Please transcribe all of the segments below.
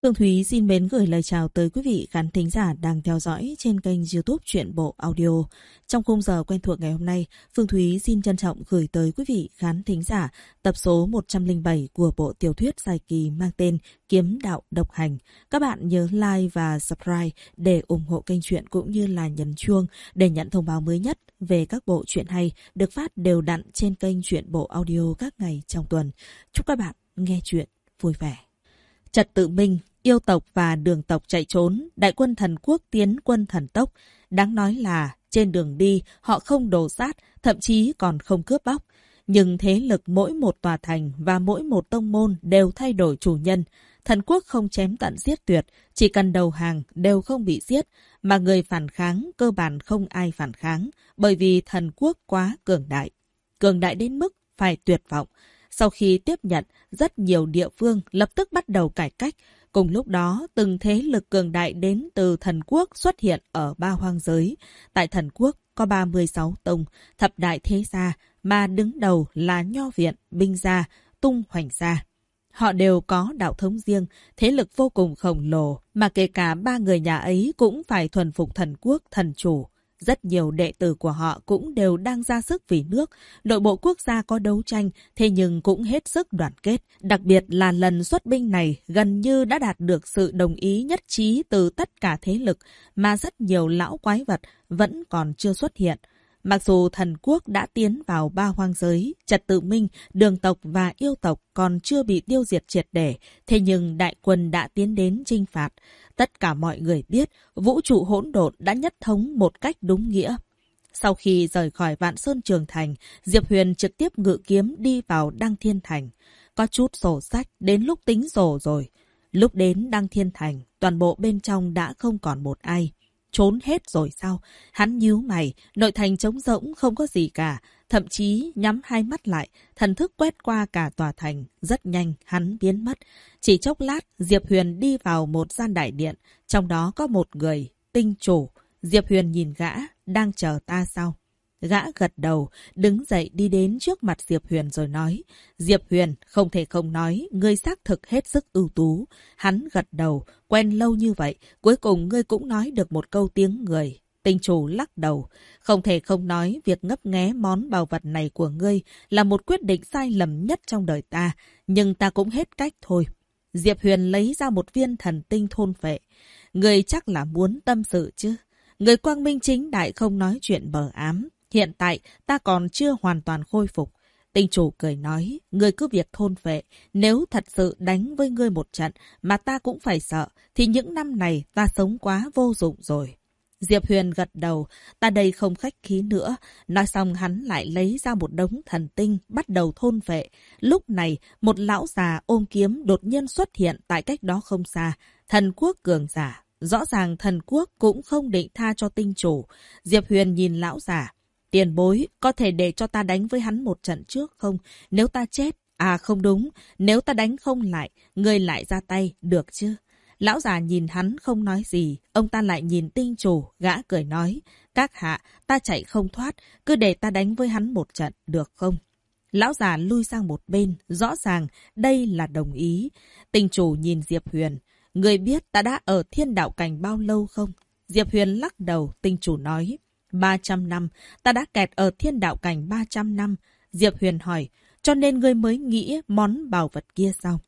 Phương Thúy xin mến gửi lời chào tới quý vị khán thính giả đang theo dõi trên kênh YouTube Truyện Bộ Audio. Trong khung giờ quen thuộc ngày hôm nay, Phương Thúy xin trân trọng gửi tới quý vị khán thính giả tập số 107 của bộ tiểu thuyết dài kỳ mang tên Kiếm Đạo Độc Hành. Các bạn nhớ like và subscribe để ủng hộ kênh truyện cũng như là nhấn chuông để nhận thông báo mới nhất về các bộ truyện hay được phát đều đặn trên kênh Truyện Bộ Audio các ngày trong tuần. Chúc các bạn nghe truyện vui vẻ. Trật Tự Minh, yêu tộc và đường tộc chạy trốn, đại quân thần quốc tiến quân thần tốc. Đáng nói là trên đường đi họ không đổ sát, thậm chí còn không cướp bóc. Nhưng thế lực mỗi một tòa thành và mỗi một tông môn đều thay đổi chủ nhân. Thần quốc không chém tận giết tuyệt, chỉ cần đầu hàng đều không bị giết, mà người phản kháng cơ bản không ai phản kháng, bởi vì thần quốc quá cường đại. Cường đại đến mức phải tuyệt vọng. Sau khi tiếp nhận, rất nhiều địa phương lập tức bắt đầu cải cách. Cùng lúc đó, từng thế lực cường đại đến từ thần quốc xuất hiện ở ba hoang giới. Tại thần quốc có 36 tông, thập đại thế gia, mà đứng đầu là Nho Viện, Binh Gia, Tung Hoành Gia. Họ đều có đạo thống riêng, thế lực vô cùng khổng lồ, mà kể cả ba người nhà ấy cũng phải thuần phục thần quốc, thần chủ. Rất nhiều đệ tử của họ cũng đều đang ra sức vì nước. Nội bộ quốc gia có đấu tranh, thế nhưng cũng hết sức đoàn kết. Đặc biệt là lần xuất binh này gần như đã đạt được sự đồng ý nhất trí từ tất cả thế lực, mà rất nhiều lão quái vật vẫn còn chưa xuất hiện. Mặc dù thần quốc đã tiến vào ba hoang giới, Trật Tự Minh, đường tộc và yêu tộc còn chưa bị tiêu diệt triệt để, thế nhưng đại quân đã tiến đến chinh phạt. Tất cả mọi người biết vũ trụ hỗn độn đã nhất thống một cách đúng nghĩa. Sau khi rời khỏi Vạn Sơn Trường Thành, Diệp Huyền trực tiếp ngự kiếm đi vào Đăng Thiên Thành. Có chút sổ sách, đến lúc tính sổ rồi. Lúc đến Đăng Thiên Thành, toàn bộ bên trong đã không còn một ai. Trốn hết rồi sao? Hắn nhíu mày, nội thành trống rỗng không có gì cả. Thậm chí nhắm hai mắt lại, thần thức quét qua cả tòa thành. Rất nhanh, hắn biến mất. Chỉ chốc lát, Diệp Huyền đi vào một gian đại điện. Trong đó có một người, tinh chủ. Diệp Huyền nhìn gã, đang chờ ta sao? Gã gật đầu, đứng dậy đi đến trước mặt Diệp Huyền rồi nói. Diệp Huyền, không thể không nói, ngươi xác thực hết sức ưu tú. Hắn gật đầu, quen lâu như vậy, cuối cùng ngươi cũng nói được một câu tiếng người. Tinh chủ lắc đầu, không thể không nói việc ngấp nghé món báu vật này của ngươi là một quyết định sai lầm nhất trong đời ta, nhưng ta cũng hết cách thôi. Diệp Huyền lấy ra một viên thần tinh thôn phệ. Ngươi chắc là muốn tâm sự chứ? Người quang minh chính đại không nói chuyện bờ ám. Hiện tại ta còn chưa hoàn toàn khôi phục. Tinh chủ cười nói, ngươi cứ việc thôn phệ. Nếu thật sự đánh với ngươi một trận mà ta cũng phải sợ, thì những năm này ta sống quá vô dụng rồi. Diệp Huyền gật đầu, ta đây không khách khí nữa. Nói xong hắn lại lấy ra một đống thần tinh, bắt đầu thôn phệ. Lúc này, một lão già ôm kiếm đột nhiên xuất hiện tại cách đó không xa. Thần quốc cường giả. Rõ ràng thần quốc cũng không định tha cho tinh chủ. Diệp Huyền nhìn lão già. Tiền bối, có thể để cho ta đánh với hắn một trận trước không? Nếu ta chết, không đúng, nếu ta đánh không lại, ngươi lại ra tay, được chứ? Lão già nhìn hắn không nói gì, ông ta lại nhìn tinh chủ, gã cười nói. Các hạ, ta chạy không thoát, cứ để ta đánh với hắn một trận, được không? Lão già lui sang một bên, rõ ràng đây là đồng ý. Tinh chủ nhìn Diệp Huyền. Ngươi biết ta đã ở thiên đạo cảnh bao lâu không? Diệp Huyền lắc đầu, tinh chủ nói. 300 năm, ta đã kẹt ở thiên đạo cảnh 300 năm. Diệp Huyền hỏi, cho nên ngươi mới nghĩ món bảo vật kia sao?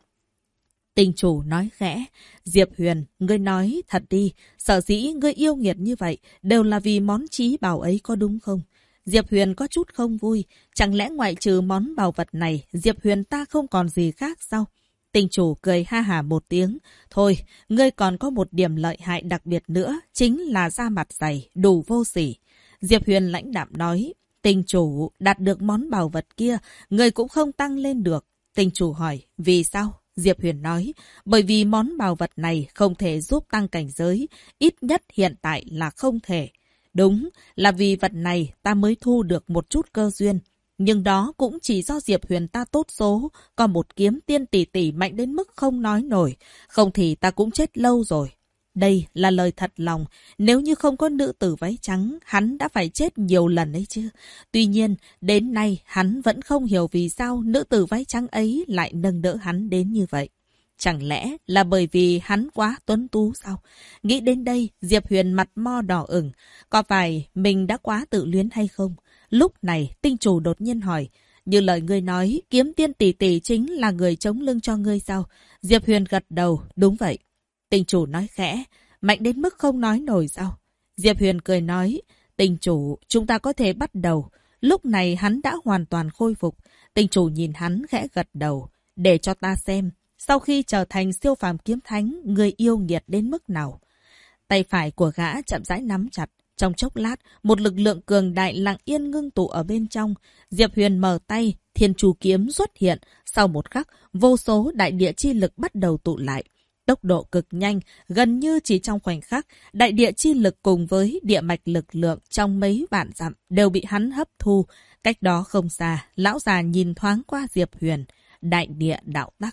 Tinh chủ nói khẽ, Diệp Huyền, ngươi nói thật đi, sở dĩ ngươi yêu nghiệt như vậy đều là vì món trí bảo ấy có đúng không? Diệp Huyền có chút không vui, chẳng lẽ ngoại trừ món bảo vật này, Diệp Huyền ta không còn gì khác sao? Tinh chủ cười ha hả một tiếng. Thôi, ngươi còn có một điểm lợi hại đặc biệt nữa, chính là da mặt dày, đủ vô sỉ. Diệp Huyền lãnh đạm nói, tinh chủ đạt được món bảo vật kia, ngươi cũng không tăng lên được. Tinh chủ hỏi, vì sao? Diệp Huyền nói, bởi vì món bảo vật này không thể giúp tăng cảnh giới, ít nhất hiện tại là không thể. Đúng, là vì vật này ta mới thu được một chút cơ duyên. Nhưng đó cũng chỉ do Diệp Huyền ta tốt số, có một kiếm tiên tỷ tỷ mạnh đến mức không nói nổi, không thì ta cũng chết lâu rồi. Đây là lời thật lòng, nếu như không có nữ tử váy trắng, hắn đã phải chết nhiều lần ấy chứ. Tuy nhiên, đến nay hắn vẫn không hiểu vì sao nữ tử váy trắng ấy lại nâng đỡ hắn đến như vậy. Chẳng lẽ là bởi vì hắn quá tuấn tú sao? Nghĩ đến đây, Diệp Huyền mặt mo đỏ ửng. Có phải mình đã quá tự luyến hay không? Lúc này, tinh chủ đột nhiên hỏi. Như lời ngươi nói, Kiếm Tiên tỷ tỷ chính là người chống lưng cho ngươi sao? Diệp Huyền gật đầu, đúng vậy. Tinh chủ nói khẽ, mạnh đến mức không nói nổi sao? Diệp Huyền cười nói, tinh chủ, chúng ta có thể bắt đầu. Lúc này hắn đã hoàn toàn khôi phục. Tinh chủ nhìn hắn khẽ gật đầu, để cho ta xem. Sau khi trở thành siêu phàm kiếm thánh, người yêu nghiệt đến mức nào? Tay phải của gã chậm rãi nắm chặt. Trong chốc lát, một lực lượng cường đại lặng yên ngưng tụ ở bên trong. Diệp Huyền mở tay, thiên chu kiếm xuất hiện. Sau một khắc, vô số đại địa chi lực bắt đầu tụ lại. Tốc độ cực nhanh, gần như chỉ trong khoảnh khắc, đại địa chi lực cùng với địa mạch lực lượng trong mấy vạn dặm đều bị hắn hấp thu. Cách đó không xa, lão già nhìn thoáng qua Diệp Huyền. Đại địa đạo tắc.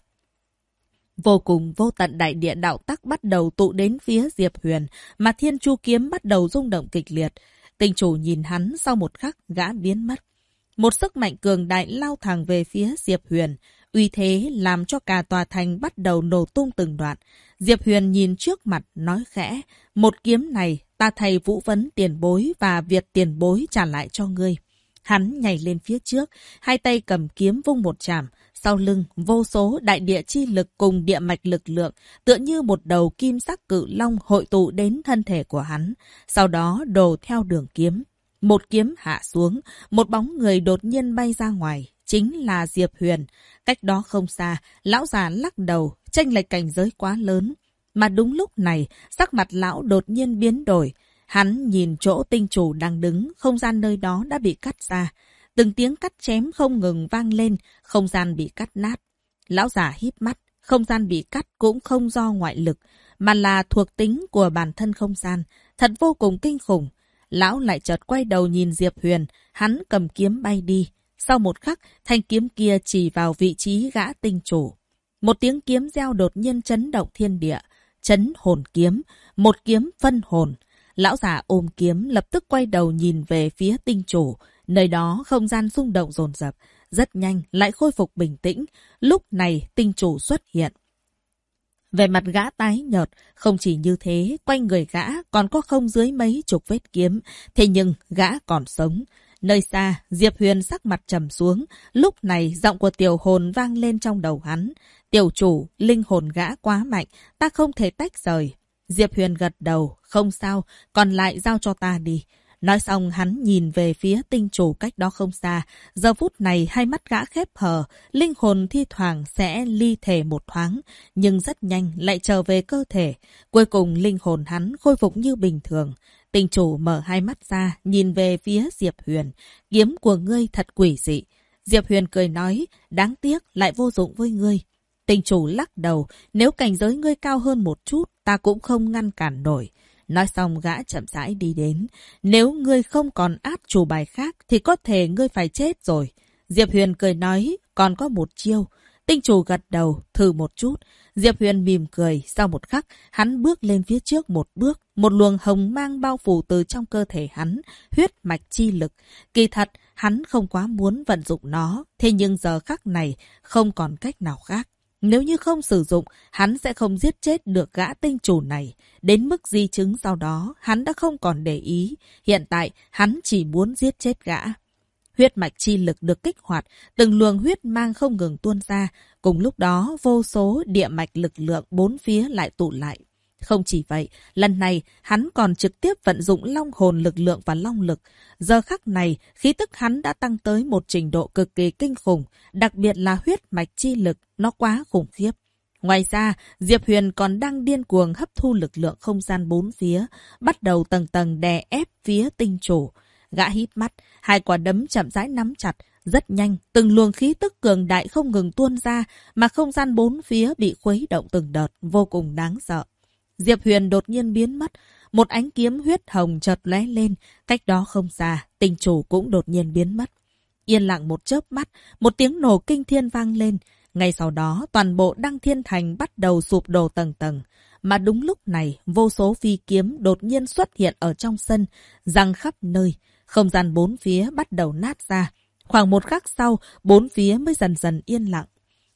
Vô cùng vô tận đại địa đạo tắc bắt đầu tụ đến phía Diệp Huyền, mà thiên chu kiếm bắt đầu rung động kịch liệt. Tinh chủ nhìn hắn, sau một khắc gã biến mất. Một sức mạnh cường đại lao thẳng về phía Diệp Huyền, uy thế làm cho cả tòa thành bắt đầu nổ tung từng đoạn. Diệp Huyền nhìn trước mặt nói khẽ, một kiếm này ta thầy Vũ Vấn tiền bối và Việt tiền bối trả lại cho ngươi. Hắn nhảy lên phía trước, hai tay cầm kiếm vung một chạm. Sau lưng, vô số đại địa chi lực cùng địa mạch lực lượng, tựa như một đầu kim sắc cự long hội tụ đến thân thể của hắn. Sau đó đổ theo đường kiếm. Một kiếm hạ xuống, một bóng người đột nhiên bay ra ngoài. Chính là Diệp Huyền. Cách đó không xa, lão già lắc đầu, chênh lệch cảnh giới quá lớn. Mà đúng lúc này, sắc mặt lão đột nhiên biến đổi. Hắn nhìn chỗ tinh chủ đang đứng, không gian nơi đó đã bị cắt ra. Từng tiếng cắt chém không ngừng vang lên, không gian bị cắt nát. Lão già híp mắt, không gian bị cắt cũng không do ngoại lực, mà là thuộc tính của bản thân không gian. Thật vô cùng kinh khủng. Lão lại chợt quay đầu nhìn Diệp Huyền, hắn cầm kiếm bay đi. Sau một khắc, thanh kiếm kia chỉ vào vị trí gã tinh chủ. Một tiếng kiếm reo đột nhiên chấn động thiên địa. Chấn hồn kiếm, một kiếm phân hồn. Lão già ôm kiếm lập tức quay đầu nhìn về phía tinh chủ. Nơi đó không gian rung động dồn dập, rất nhanh lại khôi phục bình tĩnh. Lúc này tinh chủ xuất hiện. Về mặt gã tái nhợt, không chỉ như thế, quanh người gã còn có không dưới mấy chục vết kiếm. Thế nhưng gã còn sống. Nơi xa, Diệp Huyền sắc mặt trầm xuống. Lúc này giọng của tiểu hồn vang lên trong đầu hắn. Tiểu chủ, linh hồn gã quá mạnh, ta không thể tách rời. Diệp Huyền gật đầu, không sao, còn lại giao cho ta đi. Nói xong hắn nhìn về phía tinh chủ cách đó không xa. Giờ phút này hai mắt gã khép hờ, linh hồn thi thoảng sẽ ly thể một thoáng, nhưng rất nhanh lại trở về cơ thể. Cuối cùng linh hồn hắn khôi phục như bình thường. Tinh chủ mở hai mắt ra, nhìn về phía Diệp Huyền. Kiếm của ngươi thật quỷ dị. Diệp Huyền cười nói, đáng tiếc lại vô dụng với ngươi. Tinh chủ lắc đầu, nếu cảnh giới ngươi cao hơn một chút, ta cũng không ngăn cản nổi. Nói xong gã chậm rãi đi đến. Nếu ngươi không còn át chủ bài khác thì có thể ngươi phải chết rồi. Diệp Huyền cười nói, còn có một chiêu. Tinh chủ gật đầu, thử một chút. Diệp Huyền mỉm cười, sau một khắc, hắn bước lên phía trước một bước. Một luồng hồng mang bao phủ từ trong cơ thể hắn, huyết mạch chi lực. Kỳ thật, hắn không quá muốn vận dụng nó, thế nhưng giờ khắc này không còn cách nào khác. Nếu như không sử dụng, hắn sẽ không giết chết được gã tinh chủ này. Đến mức di chứng sau đó, hắn đã không còn để ý. Hiện tại, hắn chỉ muốn giết chết gã. Huyết mạch chi lực được kích hoạt, từng luồng huyết mang không ngừng tuôn ra. Cùng lúc đó, vô số địa mạch lực lượng bốn phía lại tụ lại. Không chỉ vậy, lần này hắn còn trực tiếp vận dụng long hồn lực lượng và long lực. Giờ khắc này, khí tức hắn đã tăng tới một trình độ cực kỳ kinh khủng, đặc biệt là huyết mạch chi lực, nó quá khủng khiếp. Ngoài ra, Diệp Huyền còn đang điên cuồng hấp thu lực lượng không gian bốn phía, bắt đầu tầng tầng đè ép phía tinh chủ. Gã hít mắt, hai quả đấm chậm rãi nắm chặt, rất nhanh, từng luồng khí tức cường đại không ngừng tuôn ra, mà không gian bốn phía bị khuấy động từng đợt, vô cùng đáng sợ. Diệp Huyền đột nhiên biến mất, một ánh kiếm huyết hồng chợt lóe lên, cách đó không xa, tinh chủ cũng đột nhiên biến mất. Yên lặng một chớp mắt, một tiếng nổ kinh thiên vang lên, ngay sau đó toàn bộ Đăng Thiên Thành bắt đầu sụp đổ tầng tầng. Mà đúng lúc này, vô số phi kiếm đột nhiên xuất hiện ở trong sân, giăng khắp nơi, không gian bốn phía bắt đầu nát ra. Khoảng một khắc sau, bốn phía mới dần dần yên lặng.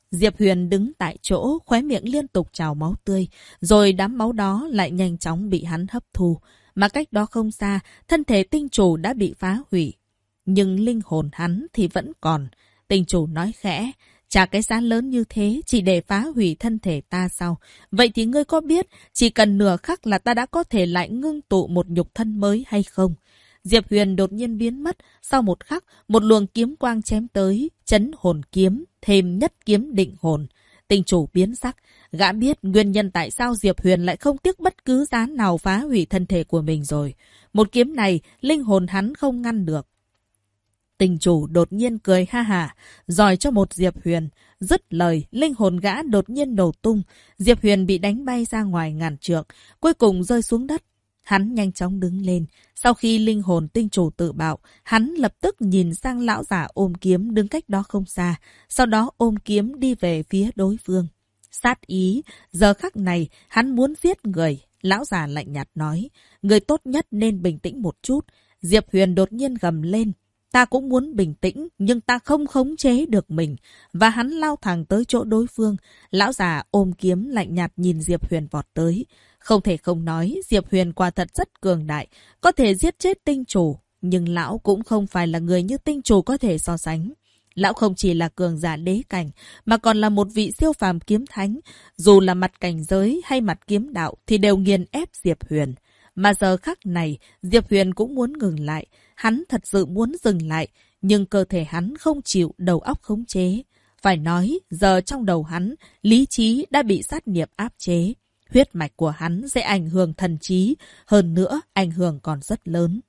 Diệp Huyền đứng tại chỗ, khóe miệng liên tục trào máu tươi, rồi đám máu đó lại nhanh chóng bị hắn hấp thu. Mà cách đó không xa, thân thể tinh chủ đã bị phá hủy. Nhưng linh hồn hắn thì vẫn còn. Tinh chủ nói khẽ, trả cái giá lớn như thế chỉ để phá hủy thân thể ta sao? Vậy thì ngươi có biết, chỉ cần nửa khắc là ta đã có thể lại ngưng tụ một nhục thân mới hay không? Diệp Huyền đột nhiên biến mất, sau một khắc, một luồng kiếm quang chém tới, chấn hồn kiếm, thêm nhất kiếm định hồn. Tinh chủ biến sắc, gã biết nguyên nhân tại sao Diệp Huyền lại không tiếc bất cứ giá nào phá hủy thân thể của mình rồi. Một kiếm này, linh hồn hắn không ngăn được. Tinh chủ đột nhiên cười ha hả, giỏi cho một Diệp Huyền. Dứt lời, linh hồn gã đột nhiên nổ tung. Diệp Huyền bị đánh bay ra ngoài ngàn trượng, cuối cùng rơi xuống đất. Hắn nhanh chóng đứng lên. Sau khi linh hồn tinh chủ tự bạo, hắn lập tức nhìn sang lão giả ôm kiếm đứng cách đó không xa. Sau đó ôm kiếm đi về phía đối phương. Sát ý, giờ khắc này, hắn muốn giết người. Lão giả lạnh nhạt nói, người tốt nhất nên bình tĩnh một chút. Diệp Huyền đột nhiên gầm lên. Ta cũng muốn bình tĩnh, nhưng ta không khống chế được mình. Và hắn lao thẳng tới chỗ đối phương. Lão già ôm kiếm lạnh nhạt nhìn Diệp Huyền vọt tới. Không thể không nói, Diệp Huyền quả thật rất cường đại, có thể giết chết tinh chủ. Nhưng lão cũng không phải là người như tinh chủ có thể so sánh. Lão không chỉ là cường giả đế cảnh, mà còn là một vị siêu phàm kiếm thánh. Dù là mặt cảnh giới hay mặt kiếm đạo thì đều nghiền ép Diệp Huyền. Mà giờ khắc này, Diệp Huyền cũng muốn ngừng lại. Hắn thật sự muốn dừng lại, nhưng cơ thể hắn không chịu, đầu óc khống chế. Phải nói, giờ trong đầu hắn, lý trí đã bị sát nghiệp áp chế. Huyết mạch của hắn sẽ ảnh hưởng thần trí, hơn nữa ảnh hưởng còn rất lớn.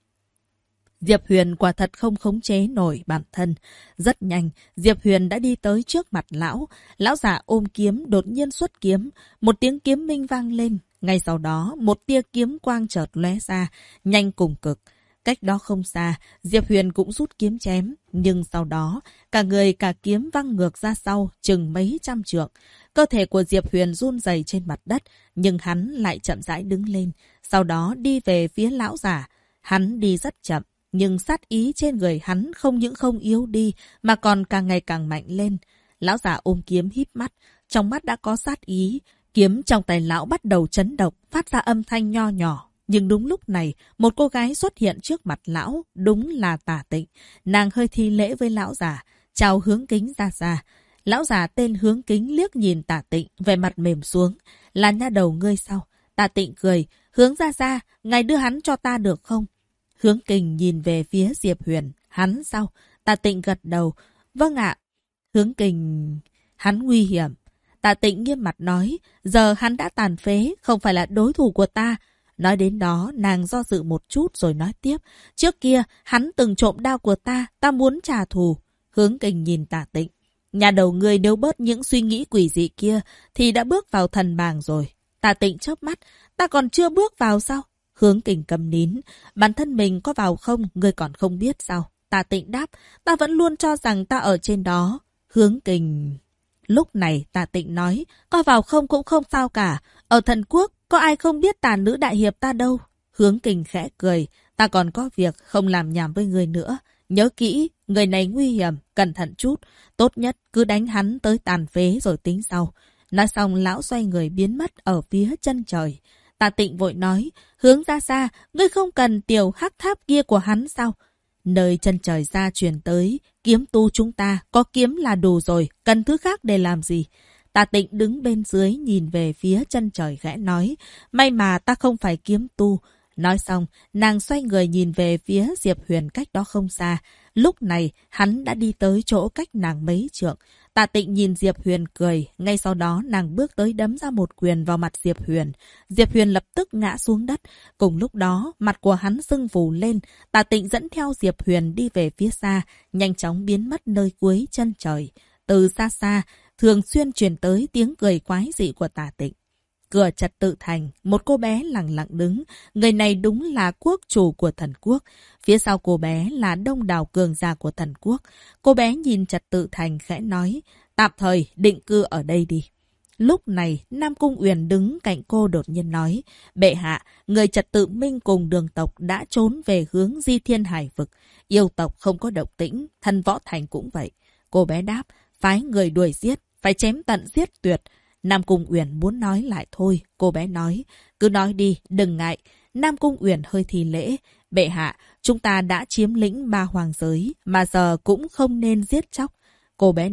Diệp Huyền quả thật không khống chế nổi bản thân. Rất nhanh, Diệp Huyền đã đi tới trước mặt lão. Lão giả ôm kiếm đột nhiên xuất kiếm, một tiếng kiếm minh vang lên. Ngay sau đó, một tia kiếm quang chợt lóe ra, nhanh cùng cực. Cách đó không xa, Diệp Huyền cũng rút kiếm chém, nhưng sau đó, cả người cả kiếm văng ngược ra sau, chừng mấy trăm trượng. Cơ thể của Diệp Huyền run rẩy trên mặt đất, nhưng hắn lại chậm rãi đứng lên, sau đó đi về phía lão giả. Hắn đi rất chậm, nhưng sát ý trên người hắn không những không yếu đi, mà còn càng ngày càng mạnh lên. Lão giả ôm kiếm híp mắt, trong mắt đã có sát ý. Kiếm trong tay lão bắt đầu chấn động, phát ra âm thanh nho nhỏ. Nhưng đúng lúc này, một cô gái xuất hiện trước mặt lão, đúng là Tả Tịnh. Nàng hơi thi lễ với lão già, chào Hướng Kính ra ra. Lão già tên Hướng Kính liếc nhìn Tả Tịnh, vẻ mặt mềm xuống. Là nha đầu ngươi sao? Tả Tịnh cười, Hướng ra ra, ngài đưa hắn cho ta được không? Hướng Kính nhìn về phía Diệp Huyền, hắn sao? Tả Tịnh gật đầu, vâng ạ. Hướng Kính, hắn nguy hiểm. Tả Tịnh nghiêm mặt nói, giờ hắn đã tàn phế, không phải là đối thủ của ta. Nói đến đó, nàng do dự một chút rồi nói tiếp. Trước kia, hắn từng trộm đao của ta muốn trả thù. Hướng Kính nhìn Tả Tịnh. Nhà đầu ngươi nếu bớt những suy nghĩ quỷ dị kia, thì đã bước vào thần bảng rồi. Tả Tịnh chớp mắt, ta còn chưa bước vào sao? Hướng Kính cầm nín. Bản thân mình có vào không, ngươi còn không biết sao? Tả Tịnh đáp, ta vẫn luôn cho rằng ta ở trên đó. Hướng Kính... Lúc này Tả Tịnh nói, có vào không cũng không sao cả. Ở thần quốc, có ai không biết Tả nữ đại hiệp ta đâu. Hướng Kính khẽ cười, ta còn có việc, không làm nhảm với người nữa. Nhớ kỹ, người này nguy hiểm, cẩn thận chút. Tốt nhất cứ đánh hắn tới tàn phế rồi tính sau. Nói xong lão xoay người biến mất ở phía chân trời. Tả Tịnh vội nói, Hướng ra xa, ngươi không cần tiểu hắc tháp kia của hắn sao? Nơi chân trời xa truyền tới, kiếm tu chúng ta, có kiếm là đủ rồi, cần thứ khác để làm gì? Tả Tịnh đứng bên dưới nhìn về phía chân trời khẽ nói, may mà ta không phải kiếm tu. Nói xong, nàng xoay người nhìn về phía Diệp Huyền cách đó không xa. Lúc này, hắn đã đi tới chỗ cách nàng mấy trượng. Tả Tịnh nhìn Diệp Huyền cười, ngay sau đó nàng bước tới đấm ra một quyền vào mặt Diệp Huyền. Diệp Huyền lập tức ngã xuống đất. Cùng lúc đó, mặt của hắn sưng phù lên. Tả Tịnh dẫn theo Diệp Huyền đi về phía xa, nhanh chóng biến mất nơi cuối chân trời. Từ xa xa, thường xuyên truyền tới tiếng cười quái dị của Tả Tịnh. Cửa trật tự thành, một cô bé lặng lặng đứng. Người này đúng là quốc chủ của thần quốc. Phía sau cô bé là đông đảo cường giả của thần quốc. Cô bé nhìn trật tự thành khẽ nói, tạm thời định cư ở đây đi. Lúc này, Nam Cung Uyển đứng cạnh cô đột nhiên nói, bệ hạ, người trật tự minh cùng đường tộc đã trốn về hướng Di Thiên Hải vực. Yêu tộc không có động tĩnh, thần võ thành cũng vậy. Cô bé đáp, phái người đuổi giết. phải chém tận giết tuyệt. Nam Cung Uyển muốn nói lại thôi, cô bé nói, cứ nói đi, đừng ngại. Nam Cung Uyển hơi thi lễ, bệ hạ, chúng ta đã chiếm lĩnh 3 hoàng giới, mà giờ cũng không nên giết chóc. Cô bé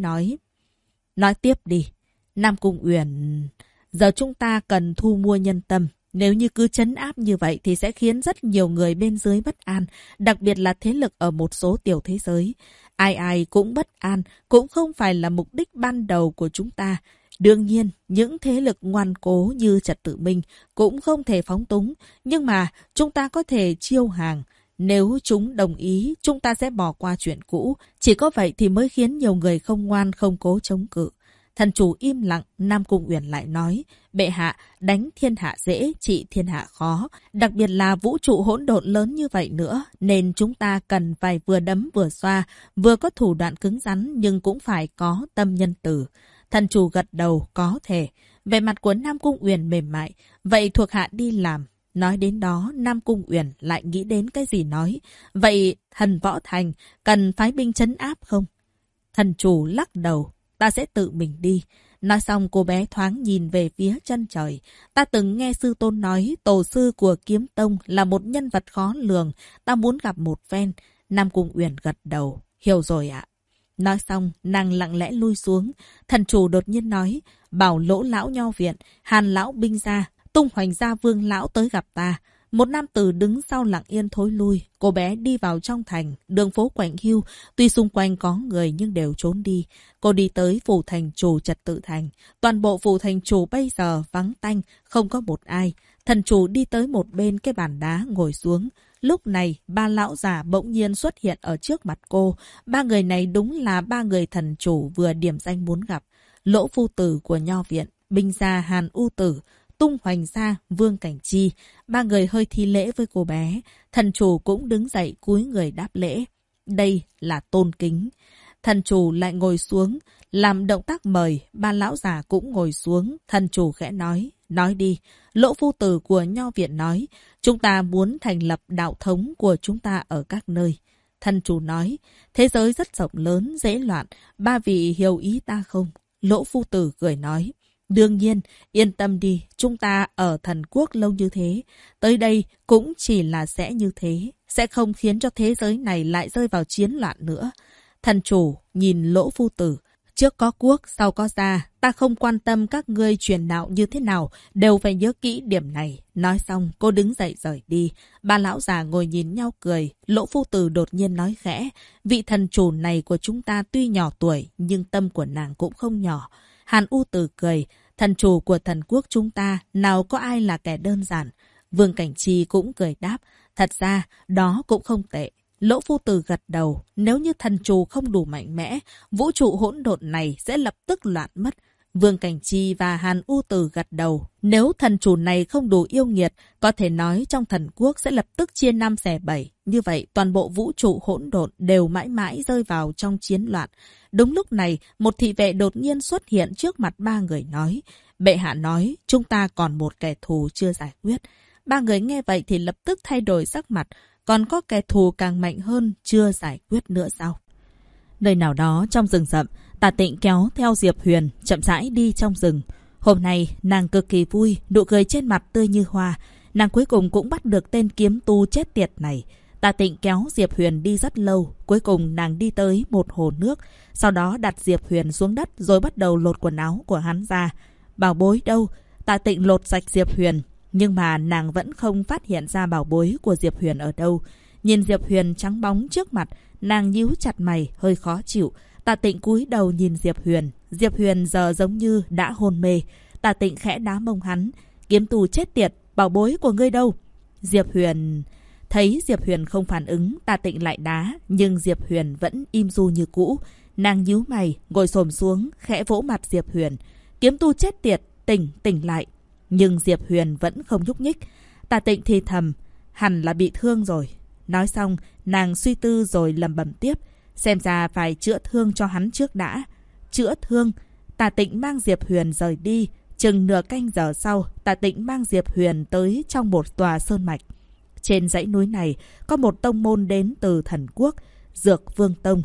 nói tiếp đi. Nam Cung Uyển, giờ chúng ta cần thu mua nhân tâm. Nếu như cứ trấn áp như vậy thì sẽ khiến rất nhiều người bên dưới bất an, đặc biệt là thế lực ở một số tiểu thế giới. Ai ai cũng bất an, cũng không phải là mục đích ban đầu của chúng ta. Đương nhiên, những thế lực ngoan cố như Trật Tự Minh cũng không thể phóng túng, nhưng mà chúng ta có thể chiêu hàng. Nếu chúng đồng ý, chúng ta sẽ bỏ qua chuyện cũ. Chỉ có vậy thì mới khiến nhiều người không ngoan không cố chống cự. Thần chủ im lặng, Nam Cung Uyển lại nói, bệ hạ, đánh thiên hạ dễ, trị thiên hạ khó. Đặc biệt là vũ trụ hỗn độn lớn như vậy nữa, nên chúng ta cần phải vừa đấm vừa xoa, vừa có thủ đoạn cứng rắn nhưng cũng phải có tâm nhân từ. Thần chủ gật đầu, có thể. Vẻ mặt của Nam Cung Uyển mềm mại, vậy thuộc hạ đi làm. Nói đến đó, Nam Cung Uyển lại nghĩ đến cái gì nói. Vậy thần Võ Thành cần phái binh trấn áp không? Thần chủ lắc đầu, ta sẽ tự mình đi. Nói xong cô bé thoáng nhìn về phía chân trời. Ta từng nghe sư tôn nói tổ sư của Kiếm Tông là một nhân vật khó lường. Ta muốn gặp một phen. Nam Cung Uyển gật đầu. Hiểu rồi ạ. Nói xong, nàng lặng lẽ lui xuống. Thần chủ đột nhiên nói, bảo Lỗ lão nho viện, Hàn lão binh ra, Tung Hoành gia Vương lão tới gặp ta. Một nam tử đứng sau lặng yên thối lui. Cô bé đi vào trong thành, đường phố quạnh hiu. Tuy xung quanh có người nhưng đều trốn đi. Cô đi tới phủ thành chủ Trật Tự Thành. Toàn bộ phủ thành chủ bây giờ vắng tanh, không có một ai. Thần chủ đi tới một bên cái bàn đá ngồi xuống. Lúc này, 3 lão già bỗng nhiên xuất hiện ở trước mặt cô. 3 người này đúng là 3 người thần chủ vừa điểm danh muốn gặp. Lỗ phu tử của nho viện, binh gia Hàn U Tử, Tung Hoành gia Vương Cảnh Chi. 3 người hơi thi lễ với cô bé. Thần chủ cũng đứng dậy cúi người đáp lễ. Đây là tôn kính. Thần chủ lại ngồi xuống, làm động tác mời. 3 lão già cũng ngồi xuống. Thần chủ khẽ nói đi. Lỗ phu tử của nho viện nói, chúng ta muốn thành lập đạo thống của chúng ta ở các nơi. Thần chủ nói, thế giới rất rộng lớn, dễ loạn. 3 vị hiểu ý ta không? Lỗ phu tử cười nói, đương nhiên, yên tâm đi, chúng ta ở thần quốc lâu như thế. Tới đây cũng chỉ là sẽ như thế, sẽ không khiến cho thế giới này lại rơi vào chiến loạn nữa. Thần chủ nhìn Lỗ phu tử, trước có quốc, sau có gia, ta không quan tâm các ngươi truyền đạo như thế nào, đều phải nhớ kỹ điểm này. Nói xong, cô đứng dậy rời đi. 3 lão già ngồi nhìn nhau cười. Lỗ phu tử đột nhiên nói khẽ, vị thần chủ này của chúng ta tuy nhỏ tuổi, nhưng tâm của nàng cũng không nhỏ. Hàn U Tử cười, thần chủ của thần quốc chúng ta, nào có ai là kẻ đơn giản. Vương Cảnh Chi cũng cười đáp, thật ra, đó cũng không tệ. Lỗ phu tử gật đầu, nếu như thần chủ không đủ mạnh mẽ, vũ trụ hỗn độn này sẽ lập tức loạn mất. Vương Cảnh Chi và Hàn U Tử gật đầu, nếu thần chủ này không đủ yêu nghiệt, có thể nói trong thần quốc sẽ lập tức chia 5 xẻ 7. Như vậy, toàn bộ vũ trụ hỗn độn đều mãi mãi rơi vào trong chiến loạn. Đúng lúc này, một thị vệ đột nhiên xuất hiện trước mặt 3 người nói, bệ hạ nói, chúng ta còn một kẻ thù chưa giải quyết. 3 người nghe vậy thì lập tức thay đổi sắc mặt, còn có kẻ thù càng mạnh hơn chưa giải quyết nữa sao? Nơi nào đó trong rừng rậm, Tả Tịnh kéo theo Diệp Huyền chậm rãi đi trong rừng. Hôm nay nàng cực kỳ vui, nụ cười trên mặt tươi như hoa. Nàng cuối cùng cũng bắt được tên kiếm tu chết tiệt này. Tả Tịnh kéo Diệp Huyền đi rất lâu. Cuối cùng nàng đi tới một hồ nước. Sau đó đặt Diệp Huyền xuống đất rồi bắt đầu lột quần áo của hắn ra. Bảo bối đâu? Tả Tịnh lột sạch Diệp Huyền. Nhưng mà nàng vẫn không phát hiện ra bảo bối của Diệp Huyền ở đâu. Nhìn Diệp Huyền trắng bóng trước mặt, nàng nhíu chặt mày, hơi khó chịu. Tả Tịnh cúi đầu nhìn Diệp Huyền. Diệp Huyền giờ giống như đã hôn mê. Tả Tịnh khẽ đá mông hắn. Kiếm tù chết tiệt, bảo bối của ngươi đâu? Diệp Huyền... Thấy Diệp Huyền không phản ứng, Tả Tịnh lại đá. Nhưng Diệp Huyền vẫn im du như cũ. Nàng nhíu mày, ngồi xổm xuống, khẽ vỗ mặt Diệp Huyền. Kiếm tu chết tiệt, tỉnh lại. Nhưng Diệp Huyền vẫn không nhúc nhích. Tả Tịnh thì thầm, hẳn là bị thương rồi. Nói xong, nàng suy tư rồi lẩm bẩm tiếp. Xem ra phải chữa thương cho hắn trước đã. Chữa thương? Tả Tịnh mang Diệp Huyền rời đi. Chừng nửa canh giờ sau, Tả Tịnh mang Diệp Huyền tới trong một tòa sơn mạch. Trên dãy núi này, có một tông môn đến từ thần quốc, Dược Vương Tông.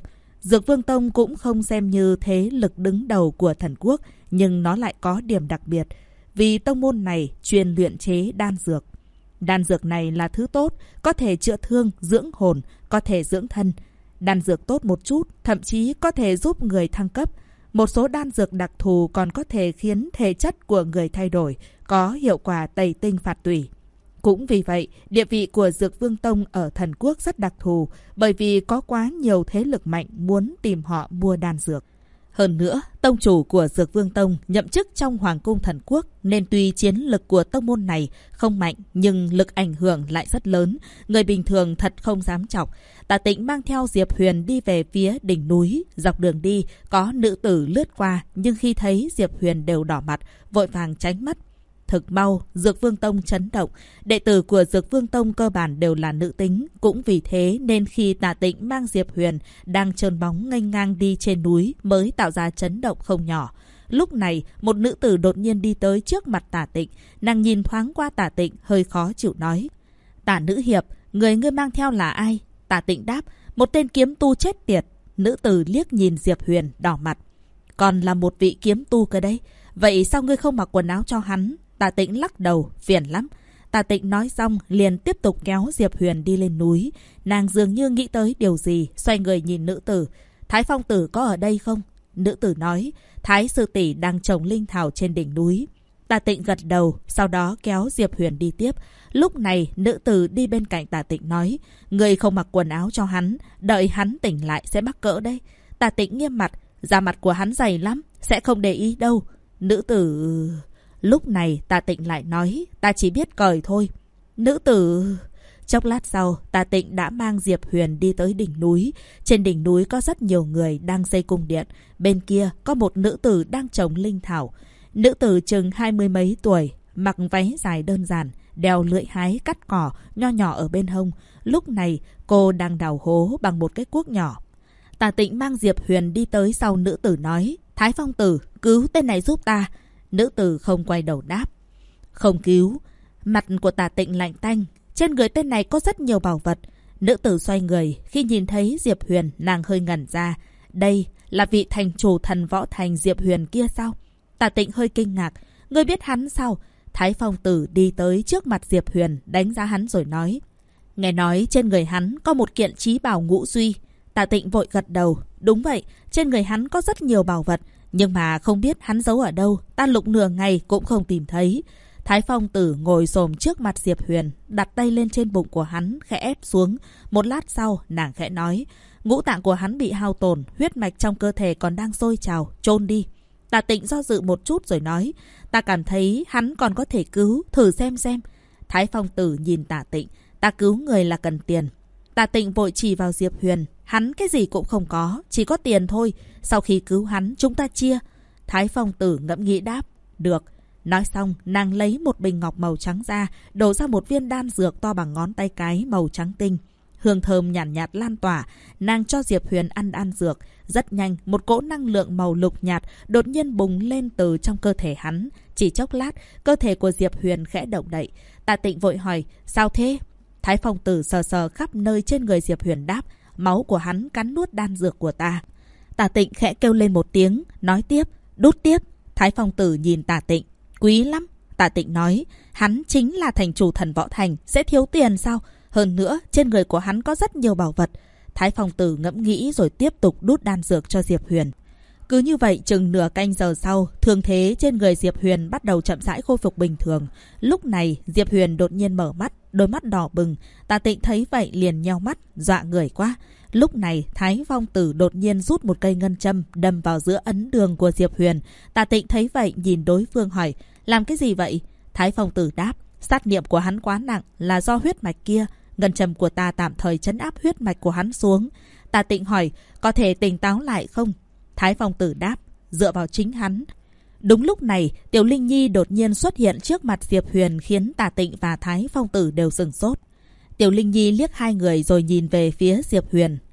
Dược Vương Tông cũng không xem như thế lực đứng đầu của thần quốc, nhưng nó lại có điểm đặc biệt. Vì tông môn này chuyên luyện chế đan dược. Đan dược này là thứ tốt, có thể chữa thương, dưỡng hồn, có thể dưỡng thân. Đan dược tốt một chút, thậm chí có thể giúp người thăng cấp. Một số đan dược đặc thù còn có thể khiến thể chất của người thay đổi, có hiệu quả tẩy tinh phạt tủy. Cũng vì vậy, địa vị của Dược Vương Tông ở thần quốc rất đặc thù, bởi vì có quá nhiều thế lực mạnh muốn tìm họ mua đan dược. Hơn nữa, tông chủ của Dược Vương Tông nhậm chức trong Hoàng cung thần quốc, nên tuy chiến lực của tông môn này không mạnh, nhưng lực ảnh hưởng lại rất lớn. Người bình thường thật không dám chọc. Tạ Tịnh mang theo Diệp Huyền đi về phía đỉnh núi. Dọc đường đi, có nữ tử lướt qua, nhưng khi thấy Diệp Huyền đều đỏ mặt, vội vàng tránh mắt. Thực mau, Dược Vương Tông chấn động. Đệ tử của Dược Vương Tông cơ bản đều là nữ tính. Cũng vì thế nên khi Tạ Tịnh mang Diệp Huyền đang trơn bóng nghênh ngang đi trên núi mới tạo ra chấn động không nhỏ. Lúc này, một nữ tử đột nhiên đi tới trước mặt Tạ Tịnh. Nàng nhìn thoáng qua Tạ Tịnh, hơi khó chịu nói: "Tạ nữ hiệp, người ngươi mang theo là ai?" Tạ Tịnh đáp: "Một tên kiếm tu chết tiệt." Nữ tử liếc nhìn Diệp Huyền, đỏ mặt: "Còn là một vị kiếm tu cơ đấy. Vậy sao ngươi không mặc quần áo cho hắn?" Tạ Tịnh lắc đầu, phiền lắm. Tạ Tịnh nói xong liền tiếp tục kéo Diệp Huyền đi lên núi. Nàng dường như nghĩ tới điều gì, xoay người nhìn nữ tử: "Thái Phong tử có ở đây không?" Nữ tử nói: "Thái sư tỷ đang trồng linh thảo trên đỉnh núi." Tạ Tịnh gật đầu, sau đó kéo Diệp Huyền đi tiếp. Lúc này, nữ tử đi bên cạnh Tạ Tịnh nói: "Người không mặc quần áo cho hắn, đợi hắn tỉnh lại sẽ mắc cỡ đấy." Tạ Tịnh nghiêm mặt: "Da mặt của hắn dày lắm, sẽ không để ý đâu." Nữ tử... Lúc này Tạ Tịnh lại nói: "Ta chỉ biết cởi thôi." Nữ tử... Chốc lát sau, Tạ Tịnh đã mang Diệp Huyền đi tới đỉnh núi. Trên đỉnh núi có rất nhiều người đang xây cung điện. Bên kia có một nữ tử đang trồng linh thảo. Nữ tử chừng 20 mấy tuổi, mặc váy dài đơn giản, đeo lưỡi hái cắt cỏ nho nhỏ ở bên hông. Lúc này cô đang đào hố bằng một cái cuốc nhỏ. Tạ Tịnh mang Diệp Huyền đi tới sau nữ tử nói: "Thái Phong tử, cứu tên này giúp ta." Nữ tử không quay đầu đáp: "Không cứu." Mặt của Tạ Tịnh lạnh tanh. Trên người tên này có rất nhiều bảo vật. Nữ tử xoay người, khi nhìn thấy Diệp Huyền, nàng hơi ngẩn ra. Đây là vị thành chủ thần võ thành Diệp Huyền kia sao? Tạ Tịnh hơi kinh ngạc: "Ngươi biết hắn sao?" Thái Phong tử đi tới trước mặt Diệp Huyền, đánh giá hắn rồi nói: "Nghe nói trên người hắn có một kiện chí bảo ngũ duy." Tạ Tịnh vội gật đầu: "Đúng vậy, trên người hắn có rất nhiều bảo vật, nhưng mà không biết hắn giấu ở đâu, ta lục nửa ngày cũng không tìm thấy." Thái Phong tử ngồi xổm trước mặt Diệp Huyền, đặt tay lên trên bụng của hắn, khẽ ép xuống. Một lát sau, nàng khẽ nói: "Ngũ tạng của hắn bị hao tổn, huyết mạch trong cơ thể còn đang sôi trào, chôn đi." Tạ Tịnh do dự một chút rồi nói: "Ta cảm thấy hắn còn có thể cứu, thử xem." Thái Phong tử nhìn Tạ Tịnh: "Ta cứu người là cần tiền." Tạ Tịnh vội chỉ vào Diệp Huyền: "Hắn cái gì cũng không có, chỉ có tiền thôi. Sau khi cứu hắn, chúng ta chia." Thái Phong tử ngẫm nghĩ đáp: "Được." Nói xong, nàng lấy một bình ngọc màu trắng ra, đổ ra một viên đan dược to bằng ngón tay cái màu trắng tinh. Hương thơm nhàn nhạt lan tỏa. Nàng cho Diệp Huyền ăn đan dược. Rất nhanh, một cỗ năng lượng màu lục nhạt đột nhiên bùng lên từ trong cơ thể hắn. Chỉ chốc lát, cơ thể của Diệp Huyền khẽ động đậy. Tạ Tịnh vội hỏi: "Sao thế?" Thái Phong tử sờ sờ khắp nơi trên người Diệp Huyền đáp: "Máu của hắn cắn nuốt đan dược của ta." Tạ Tịnh khẽ kêu lên một tiếng, nói tiếp: "Đút tiếp." Thái Phong tử nhìn Tạ Tịnh: "Quý lắm." Tạ Tịnh nói: "Hắn chính là thành chủ thần võ thành, sẽ thiếu tiền sao? Hơn nữa, trên người của hắn có rất nhiều bảo vật." Thái Phong tử ngẫm nghĩ rồi tiếp tục đút đan dược cho Diệp Huyền. Cứ như vậy, chừng nửa canh giờ sau, thương thế trên người Diệp Huyền bắt đầu chậm rãi khôi phục bình thường. Lúc này, Diệp Huyền đột nhiên mở mắt, đôi mắt đỏ bừng. Tạ Tịnh thấy vậy liền nheo mắt, dọa người quá. Lúc này, Thái Phong tử đột nhiên rút một cây ngân châm đâm vào giữa ấn đường của Diệp Huyền. Tạ Tịnh thấy vậy nhìn đối phương hỏi: "Làm cái gì vậy?" Thái Phong tử đáp: "Sát niệm của hắn quá nặng, là do huyết mạch kia. Ngân châm của ta tạm thời trấn áp huyết mạch của hắn xuống." Tạ Tịnh hỏi: "Có thể tỉnh táo lại không?" Thái Phong tử đáp: "Dựa vào chính hắn." Đúng lúc này, Tiểu Linh Nhi đột nhiên xuất hiện trước mặt Diệp Huyền, khiến Tạ Tịnh và Thái Phong tử đều sửng sốt. Tiểu Linh Nhi liếc hai người rồi nhìn về phía Diệp Huyền.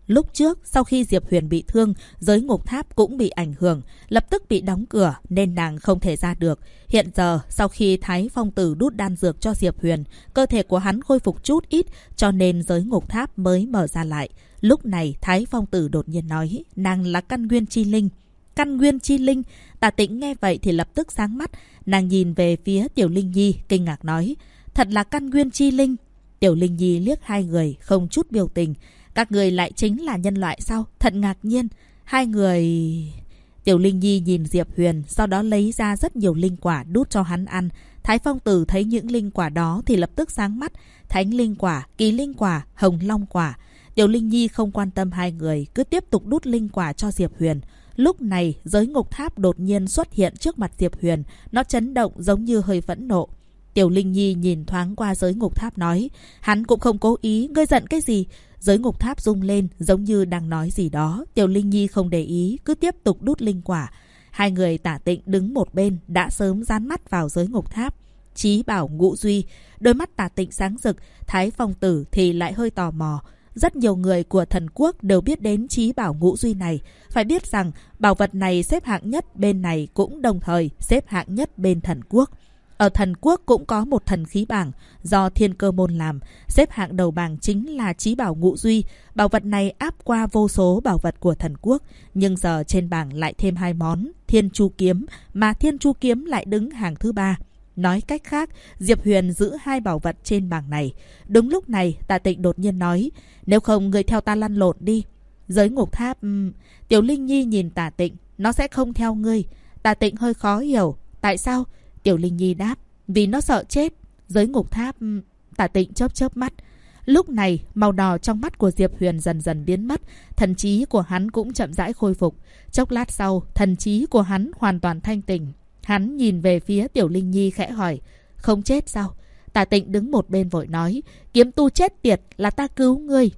Lúc trước, sau khi Diệp Huyền bị thương, giới ngục tháp cũng bị ảnh hưởng, lập tức bị đóng cửa nên nàng không thể ra được. Hiện giờ, sau khi Thái Phong Tử đút đan dược cho Diệp Huyền, cơ thể của hắn khôi phục chút ít, cho nên giới ngục tháp mới mở ra lại. Lúc này, Thái Phong Tử đột nhiên nói, nàng là căn nguyên chi linh. Căn nguyên chi linh. Tả Tĩnh nghe vậy thì lập tức sáng mắt. Nàng nhìn về phía Tiểu Linh Nhi, kinh ngạc nói, thật là căn nguyên chi linh. Tiểu Linh Nhi liếc hai người, không chút biểu tình. Các người lại chính là nhân loại sao? Thật ngạc nhiên. Hai người... Tiểu Linh Nhi nhìn Diệp Huyền, sau đó lấy ra rất nhiều linh quả đút cho hắn ăn. Thái Phong Tử thấy những linh quả đó thì lập tức sáng mắt. Thánh linh quả, kỳ linh quả, hồng long quả. Tiểu Linh Nhi không quan tâm hai người, cứ tiếp tục đút linh quả cho Diệp Huyền. Lúc này, giới ngục tháp đột nhiên xuất hiện trước mặt Diệp Huyền. Nó chấn động giống như hơi phẫn nộ. Tiểu Linh Nhi nhìn thoáng qua giới ngục tháp nói, hắn cũng không cố ý, ngươi giận cái gì? Giới ngục tháp rung lên giống như đang nói gì đó. Tiểu Linh Nhi không để ý, cứ tiếp tục đút linh quả. Hai người Tả Tịnh đứng một bên đã sớm dán mắt vào giới ngục tháp. Chí Bảo, Ngũ Duy, đôi mắt Tả Tịnh sáng rực. Thái Phong Tử thì lại hơi tò mò. Rất nhiều người của thần quốc đều biết đến Chí Bảo Ngũ Duy này. Phải biết rằng bảo vật này xếp hạng nhất bên này cũng đồng thời xếp hạng nhất bên thần quốc. Ở thần quốc cũng có một thần khí bảng do Thiên Cơ Môn làm. Xếp hạng đầu bảng chính là Chí Bảo Ngũ Duy. Bảo vật này áp qua vô số bảo vật của thần quốc. Nhưng giờ trên bảng lại thêm hai món Thiên Chu Kiếm, mà Thiên Chu Kiếm lại đứng hàng thứ 3. Nói cách khác, Diệp Huyền giữ hai bảo vật trên bảng này. Đúng lúc này, Tả Tịnh đột nhiên nói, nếu không người theo ta lăn lộn đi. Giới ngục tháp... Tiểu Linh Nhi nhìn Tả Tịnh, nó sẽ không theo ngươi. Tả Tịnh hơi khó hiểu. Tại sao? Tiểu Linh Nhi đáp, vì nó sợ chết. Giới ngục tháp... Tả Tịnh chớp chớp mắt. Lúc này, màu đỏ trong mắt của Diệp Huyền dần dần biến mất. Thần trí của hắn cũng chậm rãi khôi phục. Chốc lát sau, thần trí của hắn hoàn toàn thanh tỉnh. Hắn nhìn về phía Tiểu Linh Nhi khẽ hỏi, không chết sao? Tả Tịnh đứng một bên vội nói, kiếm tu chết tiệt là ta cứu ngươi.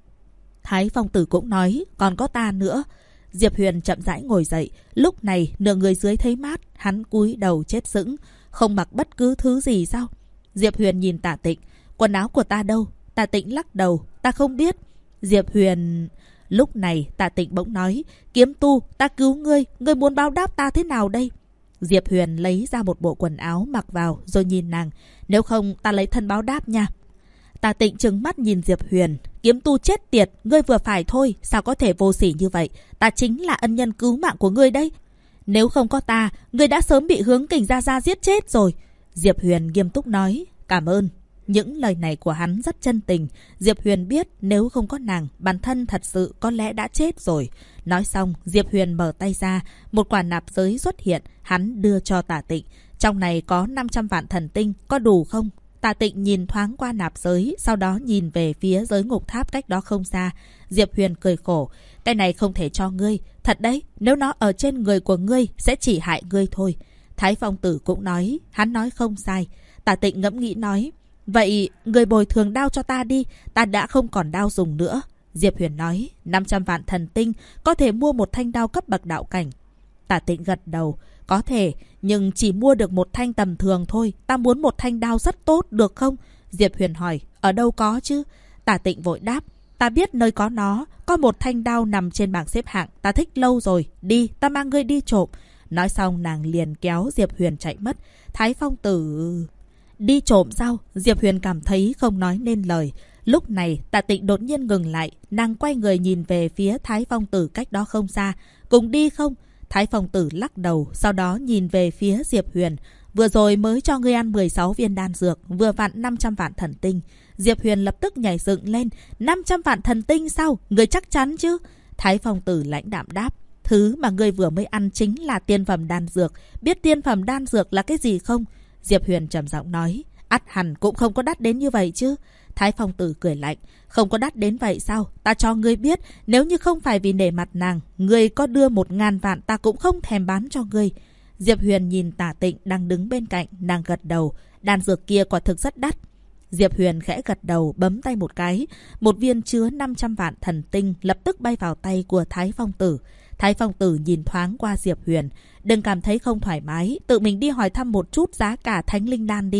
Thái Phong Tử cũng nói, còn có ta nữa. Diệp Huyền chậm rãi ngồi dậy. Lúc này nửa người dưới thấy mát, hắn cúi đầu chết sững, không mặc bất cứ thứ gì sao? Diệp Huyền nhìn Tả Tịnh, quần áo của ta đâu? Tả Tịnh lắc đầu, ta không biết. Diệp Huyền... Lúc này Tả Tịnh bỗng nói, kiếm tu, ta cứu ngươi, ngươi muốn báo đáp ta thế nào đây? Diệp Huyền lấy ra một bộ quần áo mặc vào rồi nhìn nàng, nếu không ta lấy thân báo đáp nha. Tả Tịnh trừng mắt nhìn Diệp Huyền, kiếm tu chết tiệt, ngươi vừa phải thôi, sao có thể vô sỉ như vậy? Ta chính là ân nhân cứu mạng của ngươi đấy. Nếu không có ta, ngươi đã sớm bị Hướng Kình Gia Gia giết chết rồi. Diệp Huyền nghiêm túc nói, cảm ơn. Những lời này của hắn rất chân tình. Diệp Huyền biết nếu không có nàng, bản thân thật sự có lẽ đã chết rồi. Nói xong, Diệp Huyền mở tay ra, một quả nạp giới xuất hiện, hắn đưa cho Tả Tịnh. Trong này có 500 vạn thần tinh, có đủ không? Tả Tịnh nhìn thoáng qua nạp giới, sau đó nhìn về phía giới ngục tháp cách đó không xa. Diệp Huyền cười khổ, cái này không thể cho ngươi. Thật đấy, nếu nó ở trên người của ngươi sẽ chỉ hại ngươi thôi. Thái Phong Tử cũng nói, hắn nói không sai. Tả Tịnh ngẫm nghĩ nói, vậy người bồi thường đao cho ta đi, ta đã không còn đao dùng nữa. Diệp Huyền nói, 500 vạn thần tinh có thể mua một thanh đao cấp bậc đạo cảnh. Tả Tịnh gật đầu, có thể, nhưng chỉ mua được một thanh tầm thường thôi. Ta muốn một thanh đao rất tốt, được không? Diệp Huyền hỏi, ở đâu có chứ? Tả Tịnh vội đáp, ta biết nơi có nó. Có một thanh đao nằm trên bảng xếp hạng, ta thích lâu rồi. Đi, ta mang ngươi đi trộm. Nói xong nàng liền kéo Diệp Huyền chạy mất. Thái Phong Tử... Đi trộm sao? Diệp Huyền cảm thấy không nói nên lời. Lúc này Tả Tịnh đột nhiên ngừng lại. Nàng quay người nhìn về phía Thái Phong Tử cách đó không xa. Cùng đi không? Thái Phong Tử lắc đầu, sau đó nhìn về phía Diệp Huyền. Vừa rồi mới cho ngươi ăn 16 viên đan dược, vừa vặn 500 vạn thần tinh. Diệp Huyền lập tức nhảy dựng lên. 500 vạn thần tinh sao? Ngươi chắc chắn chứ? Thái Phong Tử lãnh đạm đáp. Thứ mà ngươi vừa mới ăn chính là tiên phẩm đan dược. Biết tiên phẩm đan dược là cái gì không? Diệp Huyền trầm giọng nói, ắt hẳn cũng không có đắt đến như vậy chứ. Thái Phong Tử cười lạnh, không có đắt đến vậy sao? Ta cho ngươi biết, nếu như không phải vì nể mặt nàng, ngươi có đưa 1000 vạn ta cũng không thèm bán cho ngươi. Diệp Huyền nhìn Tả Tịnh đang đứng bên cạnh, nàng gật đầu, đan dược kia quả thực rất đắt. Diệp Huyền khẽ gật đầu, bấm tay một cái, một viên chứa 500 vạn thần tinh lập tức bay vào tay của Thái Phong Tử. Thái Phong Tử nhìn thoáng qua Diệp Huyền, đừng cảm thấy không thoải mái, tự mình đi hỏi thăm một chút giá cả thánh linh đan đi.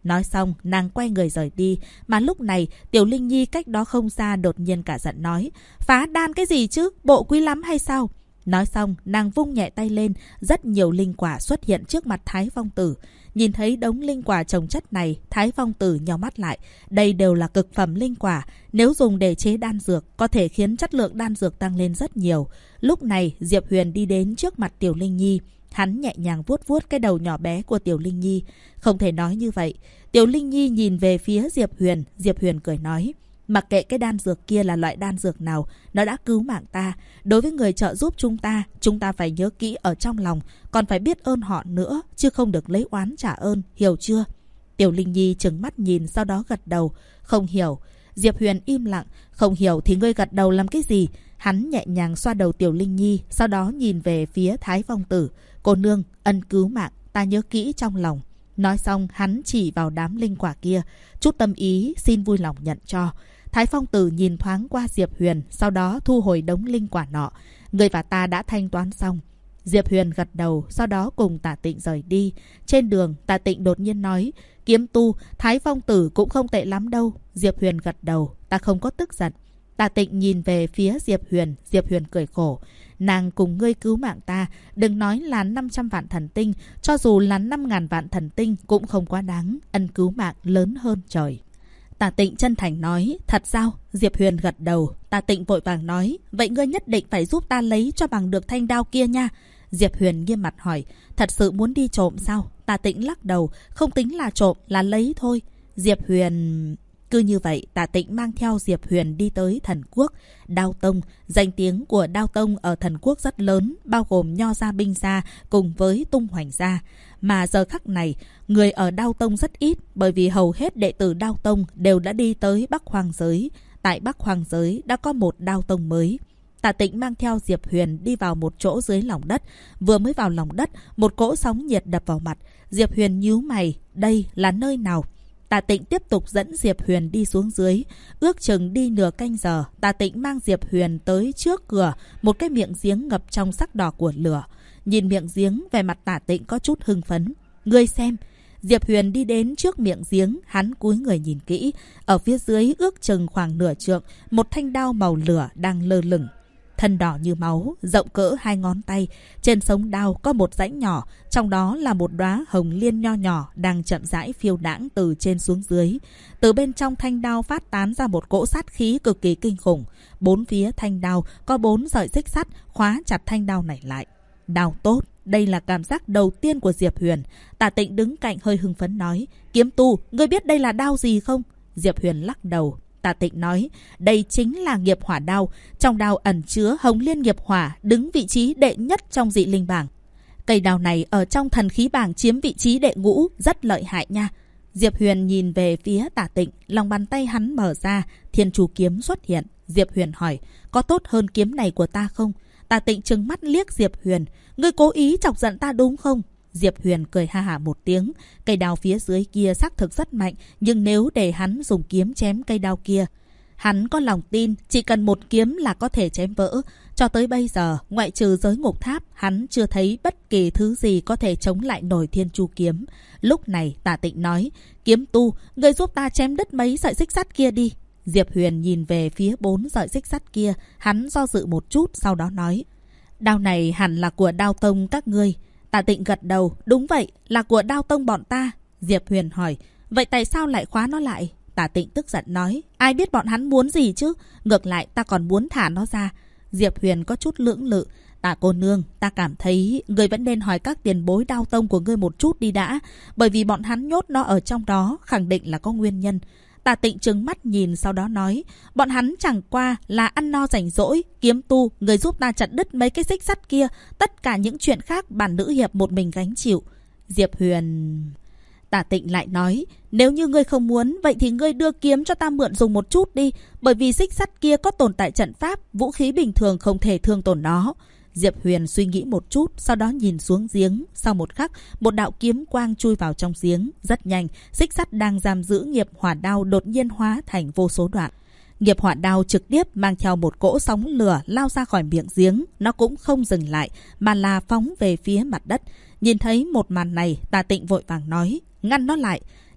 Nói xong, nàng quay người rời đi. Mà lúc này, Tiểu Linh Nhi cách đó không xa đột nhiên cả giận nói: phá đan cái gì chứ? Bộ quý lắm hay sao? Nói xong, nàng vung nhẹ tay lên, rất nhiều linh quả xuất hiện trước mặt Thái Phong Tử. Nhìn thấy đống linh quả chồng chất này, Thái Phong Tử nhíu mắt lại. Đây đều là cực phẩm linh quả, nếu dùng để chế đan dược, có thể khiến chất lượng đan dược tăng lên rất nhiều. Lúc này, Diệp Huyền đi đến trước mặt Tiểu Linh Nhi. Hắn nhẹ nhàng vuốt vuốt cái đầu nhỏ bé của Tiểu Linh Nhi. Không thể nói như vậy. Tiểu Linh Nhi nhìn về phía Diệp Huyền cười nói: mặc kệ cái đan dược kia là loại đan dược nào, nó đã cứu mạng ta. Đối với người trợ giúp chúng ta phải nhớ kỹ ở trong lòng, còn phải biết ơn họ nữa, chứ không được lấy oán trả ơn, hiểu chưa? Tiểu Linh Nhi trừng mắt nhìn, sau đó gật đầu. Không hiểu. Diệp Huyền im lặng. Không hiểu thì ngươi gật đầu làm cái gì? Hắn nhẹ nhàng xoa đầu Tiểu Linh Nhi, sau đó nhìn về phía Thái Phong Tử. Cô nương, ân cứu mạng, ta nhớ kỹ trong lòng. Nói xong, hắn chỉ vào đám linh quả kia. Chút tâm ý, xin vui lòng nhận cho. Thái Phong Tử nhìn thoáng qua Diệp Huyền, sau đó thu hồi đống linh quả nọ. Người và ta đã thanh toán xong. Diệp Huyền gật đầu, sau đó cùng Tả Tịnh rời đi. Trên đường, Tả Tịnh đột nhiên nói: kiếm tu, Thái Phong Tử cũng không tệ lắm đâu. Diệp Huyền gật đầu, ta không có tức giận. Tả Tịnh nhìn về phía Diệp Huyền cười khổ. Nàng cùng ngươi cứu mạng ta, đừng nói là 500 vạn thần tinh, cho dù là 5.000 vạn thần tinh cũng không quá đáng, ân cứu mạng lớn hơn trời. Tả Tịnh chân thành nói: thật sao? Diệp Huyền gật đầu. Tả Tịnh vội vàng nói: vậy ngươi nhất định phải giúp ta lấy cho bằng được thanh đao kia nha. Diệp Huyền nghiêm mặt hỏi: thật sự muốn đi trộm sao? Tả Tịnh lắc đầu: không tính là trộm, là lấy thôi. Diệp Huyền... Cứ như vậy, Tả Tịnh mang theo Diệp Huyền đi tới Thần Quốc. Đao Tông, danh tiếng của Đao Tông ở Thần Quốc rất lớn, bao gồm Nho gia, Binh gia cùng với Tung Hoành gia. Mà giờ khắc này, người ở Đao Tông rất ít, bởi vì hầu hết đệ tử Đao Tông đều đã đi tới Bắc Hoang Giới. Tại Bắc Hoang Giới đã có một Đao Tông mới. Tả Tịnh mang theo Diệp Huyền đi vào một chỗ dưới lòng đất. Vừa mới vào lòng đất, một cỗ sóng nhiệt đập vào mặt. Diệp Huyền nhíu mày, đây là nơi nào? Tả Tịnh tiếp tục dẫn Diệp Huyền đi xuống dưới. Ước chừng đi nửa canh giờ, Tả Tịnh mang Diệp Huyền tới trước cửa một cái miệng giếng ngập trong sắc đỏ của lửa. Nhìn miệng giếng, vẻ mặt Tả Tịnh có chút hưng phấn. Ngươi xem. Diệp Huyền đi đến trước miệng giếng, hắn cúi người nhìn kỹ. Ở phía dưới ước chừng khoảng nửa trượng, một thanh đao màu lửa đang lơ lửng. Thân đỏ như máu, rộng cỡ 2 ngón tay. Trên sống đao có một rãnh nhỏ, trong đó là một đóa hồng liên nho nhỏ đang chậm rãi phiêu đãng từ trên xuống dưới. Từ bên trong thanh đao phát tán ra một cỗ sát khí cực kỳ kinh khủng. 4 phía thanh đao có 4 sợi xích sắt khóa chặt thanh đao này lại. Đao tốt, đây là cảm giác đầu tiên của Diệp Huyền. Tả Tịnh đứng cạnh hơi hưng phấn nói: kiếm tu, ngươi biết đây là đao gì không? Diệp Huyền lắc đầu. Tả Tịnh nói: đây chính là nghiệp hỏa đao. Trong đao ẩn chứa hồng liên nghiệp hỏa, đứng vị trí đệ nhất trong dị linh bảng. Cây đao này ở trong thần khí bảng chiếm vị trí đệ ngũ, rất lợi hại nha. Diệp Huyền nhìn về phía Tả Tịnh, lòng bàn tay hắn mở ra, thiên chu kiếm xuất hiện. Diệp Huyền hỏi: có tốt hơn kiếm này của ta không? Tả Tịnh trừng mắt liếc Diệp Huyền: ngươi cố ý chọc giận ta đúng không? Diệp Huyền cười ha hả một tiếng. Cây đao phía dưới kia xác thực rất mạnh, nhưng nếu để hắn dùng kiếm chém cây đao kia, hắn có lòng tin chỉ cần một kiếm là có thể chém vỡ. Cho tới bây giờ, ngoại trừ giới ngục tháp, hắn chưa thấy bất kỳ thứ gì có thể chống lại nổi thiên chu kiếm. Lúc này Tả Tịnh nói: kiếm tu, người giúp ta chém đứt mấy sợi xích sắt kia đi. Diệp Huyền nhìn về phía 4 sợi xích sắt kia, hắn do dự một chút, sau đó nói: đao này hẳn là của Đao Tông các ngươi. Tả Tịnh gật đầu: đúng vậy, là của Đao Tông bọn ta. Diệp Huyền hỏi: vậy tại sao lại khóa nó lại? Tả Tịnh tức giận nói: ai biết bọn hắn muốn gì chứ? Ngược lại ta còn muốn thả nó ra. Diệp Huyền có chút lưỡng lự. Tả cô nương, ta cảm thấy ngươi vẫn nên hỏi các tiền bối Đao Tông của ngươi một chút đi đã. Bởi vì bọn hắn nhốt nó ở trong đó, khẳng định là có nguyên nhân. Tả Tịnh trừng mắt nhìn, sau đó nói: bọn hắn chẳng qua là ăn no rảnh rỗi. Kiếm tu, người giúp ta chặt đứt mấy cái xích sắt kia. Tất cả những chuyện khác bản nữ hiệp một mình gánh chịu. Diệp Huyền... Tả Tịnh lại nói: nếu như ngươi không muốn, vậy thì ngươi đưa kiếm cho ta mượn dùng một chút đi. Bởi vì xích sắt kia có tồn tại trận pháp, vũ khí bình thường không thể thương tổn nó. Diệp Huyền suy nghĩ một chút, sau đó nhìn xuống giếng. Sau một khắc, một đạo kiếm quang chui vào trong giếng. Rất nhanh, xích sắt đang giam giữ nghiệp hỏa đao đột nhiên hóa thành vô số đoạn. Nghiệp hỏa đao trực tiếp mang theo một cỗ sóng lửa lao ra khỏi miệng giếng. Nó cũng không dừng lại, mà là phóng về phía mặt đất. Nhìn thấy một màn này, Tả Tịnh vội vàng nói: ngăn nó lại.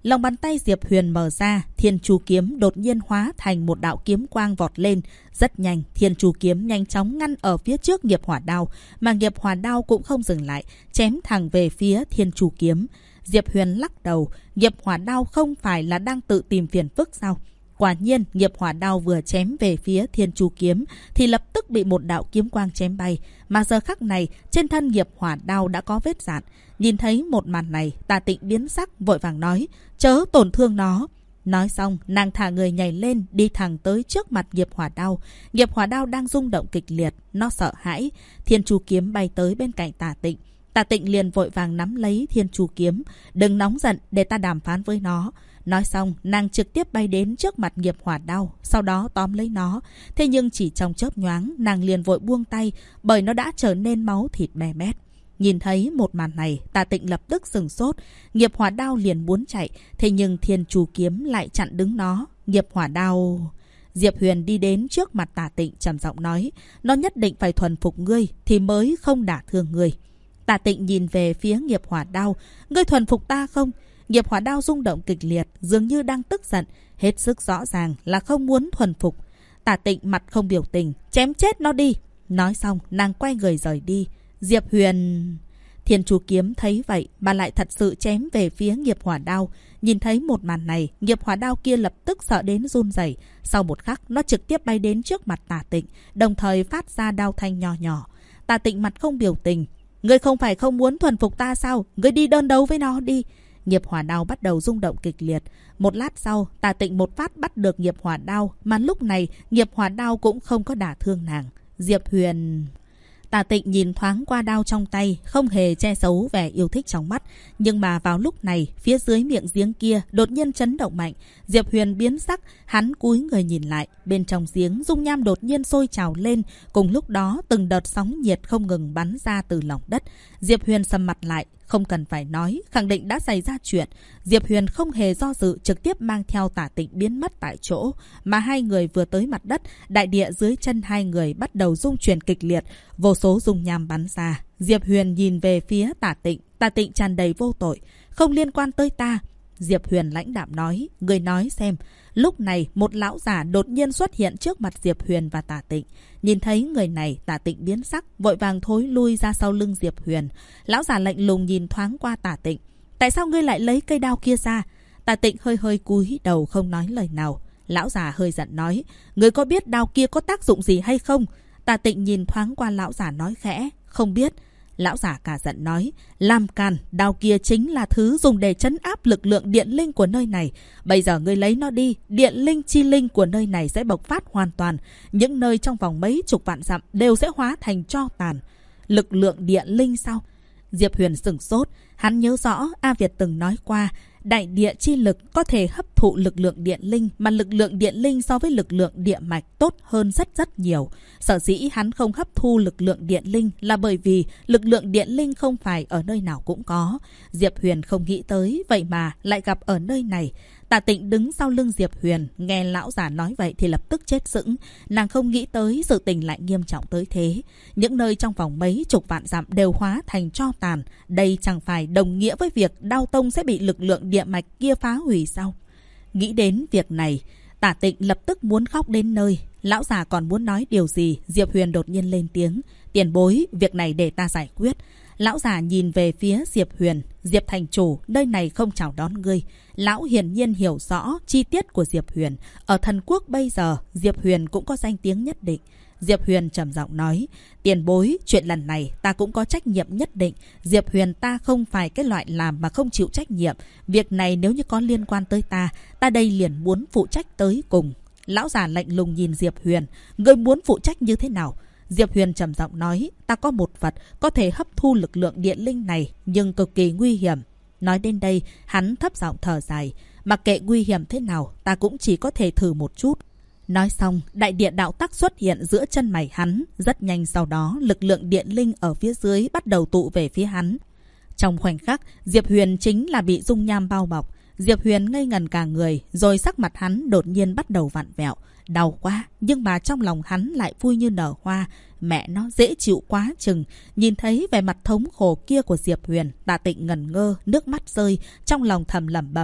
lòng bàn tay Diệp Huyền mở ra, Thiên Chu kiếm đột nhiên hóa thành một đạo kiếm quang vọt lên. Rất nhanh, Thiên Chu kiếm nhanh chóng ngăn ở phía trước Nghiệp Hỏa đao, mà Nghiệp Hỏa đao cũng không dừng lại, chém thẳng về phía Thiên Chu kiếm. Diệp Huyền lắc đầu, Nghiệp Hỏa đao không phải là đang tự tìm phiền phức sao? Quả nhiên, Nghiệp Hỏa đao vừa chém về phía Thiên Chu kiếm thì lập tức bị một đạo kiếm quang chém bay, mà giờ khắc này, trên thân Nghiệp Hỏa đao đã có vết rạn. Nhìn thấy một màn này, Tà Tịnh biến sắc, vội vàng nói, chớ tổn thương nó. Nói xong, nàng thả người nhảy lên, đi thẳng tới trước mặt Nghiệp Hỏa đao. Nghiệp Hỏa đao đang rung động kịch liệt, nó sợ hãi. Thiên Chu kiếm bay tới bên cạnh Tà Tịnh. Tà Tịnh liền vội vàng nắm lấy Thiên Chu kiếm. Đừng nóng giận, để ta đàm phán với nó. Nói xong, nàng trực tiếp bay đến trước mặt Nghiệp Hỏa đao, sau đó tóm lấy nó. Thế nhưng chỉ trong chớp nhoáng, nàng liền vội buông tay, bởi nó đã trở nên máu thịt be bét. Nhìn thấy một màn này, Tà Tịnh lập tức sửng sốt. Nghiệp Hỏa đao liền muốn chạy, thế nhưng Thiên Chu kiếm lại chặn đứng nó. Nghiệp Hỏa đao... Diệp Huyền đi đến trước mặt Tà Tịnh trầm giọng nói, nó nhất định phải thuần phục ngươi thì mới không đả thương ngươi. Tà Tịnh nhìn về phía Nghiệp Hỏa đao, ngươi thuần phục ta không? Nghiệp Hỏa đao rung động kịch liệt, dường như đang tức giận, hết sức rõ ràng là không muốn thuần phục. Tà Tịnh mặt không biểu tình, chém chết nó đi. Nói xong, nàng quay người rời đi. Diệp Huyền... Thiên Chu kiếm thấy vậy mà lại thật sự chém về phía Nghiệp Hỏa đao. Nhìn thấy một màn này, Nghiệp Hỏa đao kia lập tức sợ đến run rẩy. Sau một khắc, nó trực tiếp bay đến trước mặt Tà Tịnh, đồng thời phát ra đao thanh nhỏ nhỏ. Tà Tịnh mặt không biểu tình. Ngươi không phải không muốn thuần phục ta sao? Ngươi đi đơn đấu với nó đi. Nghiệp Hỏa đao bắt đầu rung động kịch liệt. Một lát sau, Tà Tịnh một phát bắt được Nghiệp Hỏa đao, mà lúc này Nghiệp Hỏa đao cũng không có đả thương nàng. Diệp Huyền... Tà Tịnh nhìn thoáng qua đao trong tay, không hề che giấu vẻ yêu thích trong mắt. Nhưng mà vào lúc này, phía dưới miệng giếng kia đột nhiên chấn động mạnh. Diệp Huyền biến sắc, hắn cúi người nhìn lại. Bên trong giếng, dung nham đột nhiên sôi trào lên. Cùng lúc đó, từng đợt sóng nhiệt không ngừng bắn ra từ lòng đất. Diệp Huyền sầm mặt lại, không cần phải nói, khẳng định đã xảy ra chuyện. Diệp Huyền không hề do dự, trực tiếp mang theo Tà Tịnh biến mất tại chỗ. Mà hai người vừa tới mặt đất, đại địa dưới chân hai người bắt đầu rung chuyển kịch liệt, vô số dung nham bắn ra. Diệp Huyền nhìn về phía Tà Tịnh, Tà Tịnh tràn đầy vô tội, không liên quan tới ta. Diệp Huyền lãnh đạm nói, người nói xem. Lúc này, một lão giả đột nhiên xuất hiện trước mặt Diệp Huyền và Tà Tịnh. Nhìn thấy người này, Tà Tịnh biến sắc, vội vàng thối lui ra sau lưng Diệp Huyền. Lão giả lạnh lùng nhìn thoáng qua Tà Tịnh. Tại sao ngươi lại lấy cây đao kia ra? Tà Tịnh hơi hơi cúi đầu không nói lời nào. Lão giả hơi giận nói, ngươi có biết đao kia có tác dụng gì hay không? Tà Tịnh nhìn thoáng qua lão giả nói khẽ, không biết. Lão giả cả giận nói, làm càn, đao kia chính là thứ dùng để trấn áp lực lượng điện linh của nơi này. Bây giờ ngươi lấy nó đi, điện linh chi linh của nơi này sẽ bộc phát hoàn toàn. Những nơi trong vòng mấy chục vạn dặm đều sẽ hóa thành tro tàn. Lực lượng điện linh sao? Diệp Huyền sửng sốt, hắn nhớ rõ A Việt từng nói qua, đại địa chi lực có thể hấp thụ lực lượng điện linh, mà lực lượng điện linh so với lực lượng địa mạch tốt hơn rất rất nhiều. Sở dĩ hắn không hấp thu lực lượng điện linh là bởi vì lực lượng điện linh không phải ở nơi nào cũng có. Diệp Huyền không nghĩ tới, vậy mà lại gặp ở nơi này. Tà Tịnh đứng sau lưng Diệp Huyền, nghe lão giả nói vậy thì lập tức chết sững. Nàng không nghĩ tới sự tình lại nghiêm trọng tới thế. Những nơi trong vòng mấy chục vạn dặm đều hóa thành tro tàn. Đây chẳng phải đồng nghĩa với việc Đao Tông sẽ bị lực lượng địa mạch kia phá hủy sao? Nghĩ đến việc này, Tà Tịnh lập tức muốn khóc đến nơi. Lão già còn muốn nói điều gì, Diệp Huyền đột nhiên lên tiếng. Tiền bối, việc này để ta giải quyết. Lão già nhìn về phía Diệp Huyền. Diệp thành chủ, nơi này không chào đón ngươi. Lão hiển nhiên hiểu rõ chi tiết của Diệp Huyền. Ở thần quốc bây giờ, Diệp Huyền cũng có danh tiếng nhất định. Diệp Huyền trầm giọng nói, tiền bối, chuyện lần này ta cũng có trách nhiệm nhất định. Diệp Huyền ta không phải cái loại làm mà không chịu trách nhiệm. Việc này nếu như có liên quan tới ta đây liền muốn phụ trách tới cùng. Lão già lạnh lùng nhìn Diệp Huyền, ngươi muốn phụ trách như thế nào? Diệp Huyền trầm giọng nói, ta có một vật có thể hấp thu lực lượng điện linh này, nhưng cực kỳ nguy hiểm. Nói đến đây, hắn thấp giọng thở dài, mặc kệ nguy hiểm thế nào, ta cũng chỉ có thể thử một chút. Nói xong, đại điện đạo tắc xuất hiện giữa chân mày hắn. Rất nhanh sau đó, lực lượng điện linh ở phía dưới bắt đầu tụ về phía hắn. Trong khoảnh khắc, Diệp Huyền chính là bị dung nham bao bọc. Diệp Huyền ngây ngần cả người, rồi sắc mặt hắn đột nhiên bắt đầu vặn vẹo. Đau quá, nhưng mà trong lòng hắn lại vui như nở hoa. Mẹ nó dễ chịu quá chừng. Nhìn thấy vẻ mặt thống khổ kia của Diệp Huyền, Tà Tịnh ngẩn ngơ, nước mắt rơi, trong lòng thầm lẩm bẩm.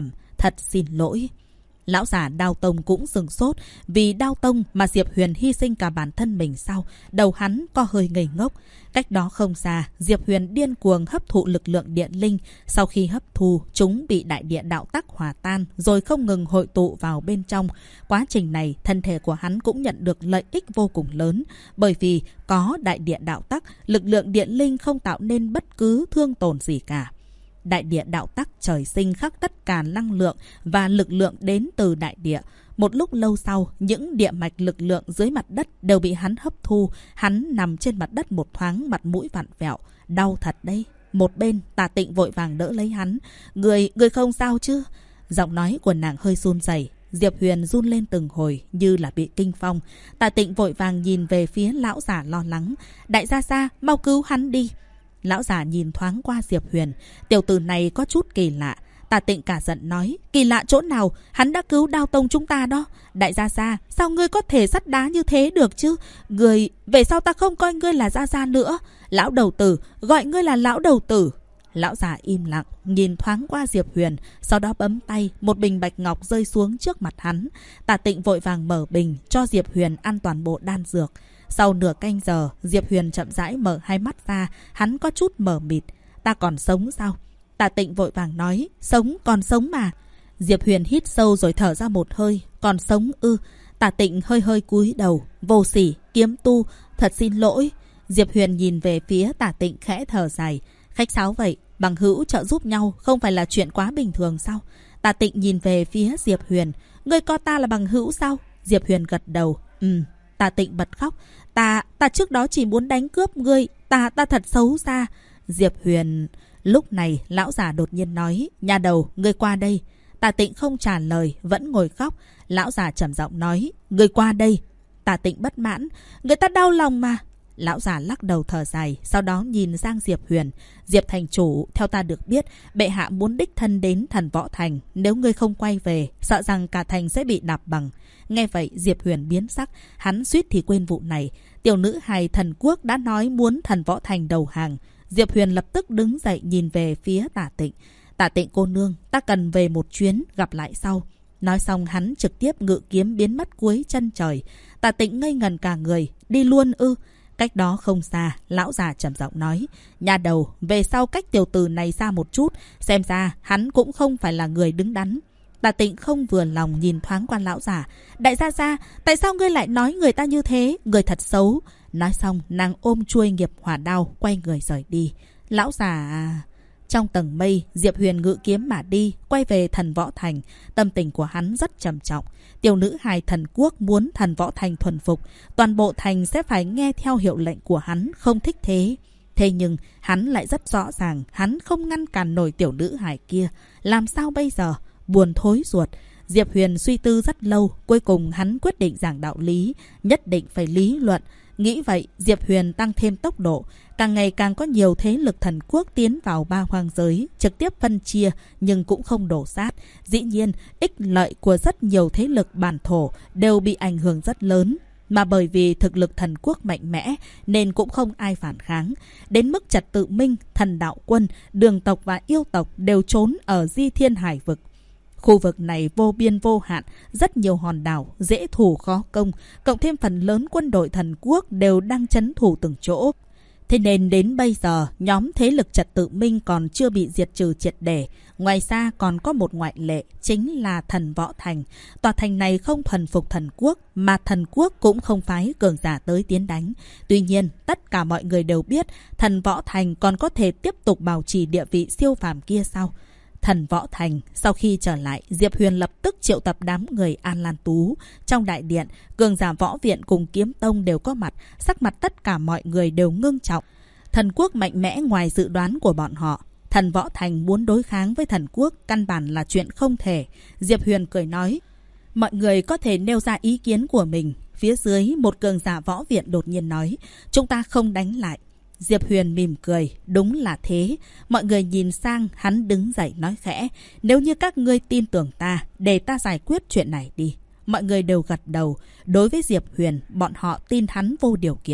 thật xin lỗi. Lão già Đao Tông cũng sừng sốt, vì Đao Tông mà Diệp Huyền hy sinh cả bản thân mình sao? Đầu hắn có hơi ngây ngốc. Cách đó không xa, Diệp Huyền điên cuồng hấp thụ lực lượng điện linh. Sau khi hấp thu, chúng bị đại địa đạo tắc hòa tan, rồi không ngừng hội tụ vào bên trong. Quá trình này, thân thể của hắn cũng nhận được lợi ích vô cùng lớn. Bởi vì có đại địa đạo tắc, lực lượng điện linh không tạo nên bất cứ thương tổn gì cả. Đại địa đạo tắc trời sinh khắc tất cả năng lượng và lực lượng đến từ đại địa. Một lúc lâu sau, những địa mạch lực lượng dưới mặt đất đều bị hắn hấp thu. Hắn nằm trên mặt đất một thoáng, mặt mũi vặn vẹo. Đau thật đấy. Một bên, Tả Tịnh vội vàng đỡ lấy hắn. Người không sao chứ? Giọng nói của nàng hơi run rẩy. Diệp Huyền run lên từng hồi như là bị kinh phong. Tả Tịnh vội vàng nhìn về phía lão già lo lắng. Đại gia gia, mau cứu hắn đi. Lão già nhìn thoáng qua Diệp Huyền. Tiểu tử này có chút kỳ lạ. Tả Tịnh cả giận nói. Kỳ lạ chỗ nào? Hắn đã cứu Đao Tông chúng ta đó. Đại gia gia, sao ngươi có thể sắt đá như thế được chứ? Người, về sau ta không coi ngươi là gia gia nữa. Lão đầu tử, gọi ngươi là lão đầu tử. Lão già im lặng, nhìn thoáng qua Diệp Huyền, sau đó bấm tay, một bình bạch ngọc rơi xuống trước mặt hắn. Tả Tịnh vội vàng mở bình, cho Diệp Huyền ăn toàn bộ đan dược. Sau nửa canh giờ, Diệp Huyền chậm rãi mở hai mắt ra, hắn có chút mờ mịt. Ta còn sống sao? Tả Tịnh vội vàng nói, sống, còn sống mà. Diệp Huyền hít sâu rồi thở ra một hơi, còn sống ư? Tả Tịnh hơi hơi cúi đầu, vô sỉ, kiếm tu, thật xin lỗi. Diệp Huyền nhìn về phía Tả Tịnh khẽ thở dài, khách sáo vậy, bằng hữu trợ giúp nhau không phải là chuyện quá bình thường sao? Tả Tịnh nhìn về phía Diệp Huyền, ngươi coi ta là bằng hữu sao? Diệp Huyền gật đầu, Tả Tịnh bật khóc, ta trước đó chỉ muốn đánh cướp ngươi, ta thật xấu xa. Diệp Huyền... Lúc này, lão già đột nhiên nói, nhà đầu, ngươi qua đây. Tả Tịnh không trả lời, vẫn ngồi khóc. Lão già trầm giọng nói, ngươi qua đây. Tả Tịnh bất mãn, người ta đau lòng mà. Lão già lắc đầu thở dài, sau đó nhìn sang Diệp Huyền. Diệp thành chủ, theo ta được biết, bệ hạ muốn đích thân đến Thần Võ Thành. Nếu ngươi không quay về, sợ rằng cả thành sẽ bị đạp bằng. Nghe vậy, Diệp Huyền biến sắc, hắn suýt thì quên vụ này. Tiểu nữ hài Thần Quốc đã nói muốn Thần Võ Thành đầu hàng. Diệp Huyền lập tức đứng dậy nhìn về phía Tả Tịnh. Tả Tịnh cô nương, ta cần về một chuyến, gặp lại sau. Nói xong hắn trực tiếp ngự kiếm biến mất cuối chân trời. Tả Tịnh ngây ngần cả người, đi luôn ư? Cách đó không xa, lão già trầm giọng nói, nhà đầu, về sau cách tiểu tử này xa một chút, xem ra hắn cũng không phải là người đứng đắn. Tả Tịnh không vừa lòng nhìn thoáng qua lão già. Đại gia gia, tại sao ngươi lại nói người ta như thế? Người thật xấu. Nói xong, nàng ôm chuôi nghiệp hỏa đao, quay người rời đi. Lão già... Trong tầng mây, Diệp Huyền ngự kiếm mà đi, quay về Thần Võ Thành. Tâm tình của hắn rất trầm trọng. Tiểu nữ hài Thần Quốc muốn Thần Võ Thành thuần phục. Toàn bộ thành sẽ phải nghe theo hiệu lệnh của hắn, không thích thế. Thế nhưng, hắn lại rất rõ ràng, hắn không ngăn cản nổi tiểu nữ hài kia. Làm sao bây giờ? Buồn thối ruột. Diệp Huyền suy tư rất lâu, cuối cùng hắn quyết định giảng đạo lý, nhất định phải lý luận. Nghĩ vậy, Diệp Huyền tăng thêm tốc độ. Càng ngày càng có nhiều thế lực thần quốc tiến vào ba hoang giới, trực tiếp phân chia nhưng cũng không đổ sát. Dĩ nhiên, ích lợi của rất nhiều thế lực bản thổ đều bị ảnh hưởng rất lớn. Mà bởi vì thực lực thần quốc mạnh mẽ nên cũng không ai phản kháng. Đến mức Trật Tự Minh, Thần Đạo Quân, Đường tộc và Yêu tộc đều trốn ở Di Thiên Hải vực. Khu vực này vô biên vô hạn, rất nhiều hòn đảo, dễ thủ khó công, cộng thêm phần lớn quân đội thần quốc đều đang trấn thủ từng chỗ. Thế nên đến bây giờ, nhóm thế lực Trật Tự Minh còn chưa bị diệt trừ triệt để. Ngoài ra còn có một ngoại lệ, chính là Thần Võ Thành. Tòa thành này không thuần phục thần quốc, mà thần quốc cũng không phái cường giả tới tiến đánh. Tuy nhiên, tất cả mọi người đều biết, Thần Võ Thành còn có thể tiếp tục bảo trì địa vị siêu phàm kia sao? Thần Võ Thành, sau khi trở lại, Diệp Huyền lập tức triệu tập đám người An Lan Tú. Trong đại điện, cường giả võ viện cùng kiếm tông đều có mặt, sắc mặt tất cả mọi người đều ngưng trọng. Thần quốc mạnh mẽ ngoài dự đoán của bọn họ. Thần Võ Thành muốn đối kháng với thần quốc, căn bản là chuyện không thể. Diệp Huyền cười nói, mọi người có thể nêu ra ý kiến của mình. Phía dưới, một cường giả võ viện đột nhiên nói, chúng ta không đánh lại. Diệp Huyền mỉm cười, đúng là thế. Mọi người nhìn sang, hắn đứng dậy nói khẽ, nếu như các ngươi tin tưởng ta, để ta giải quyết chuyện này đi. Mọi người đều gật đầu. Đối với Diệp Huyền, bọn họ tin hắn vô điều kiện.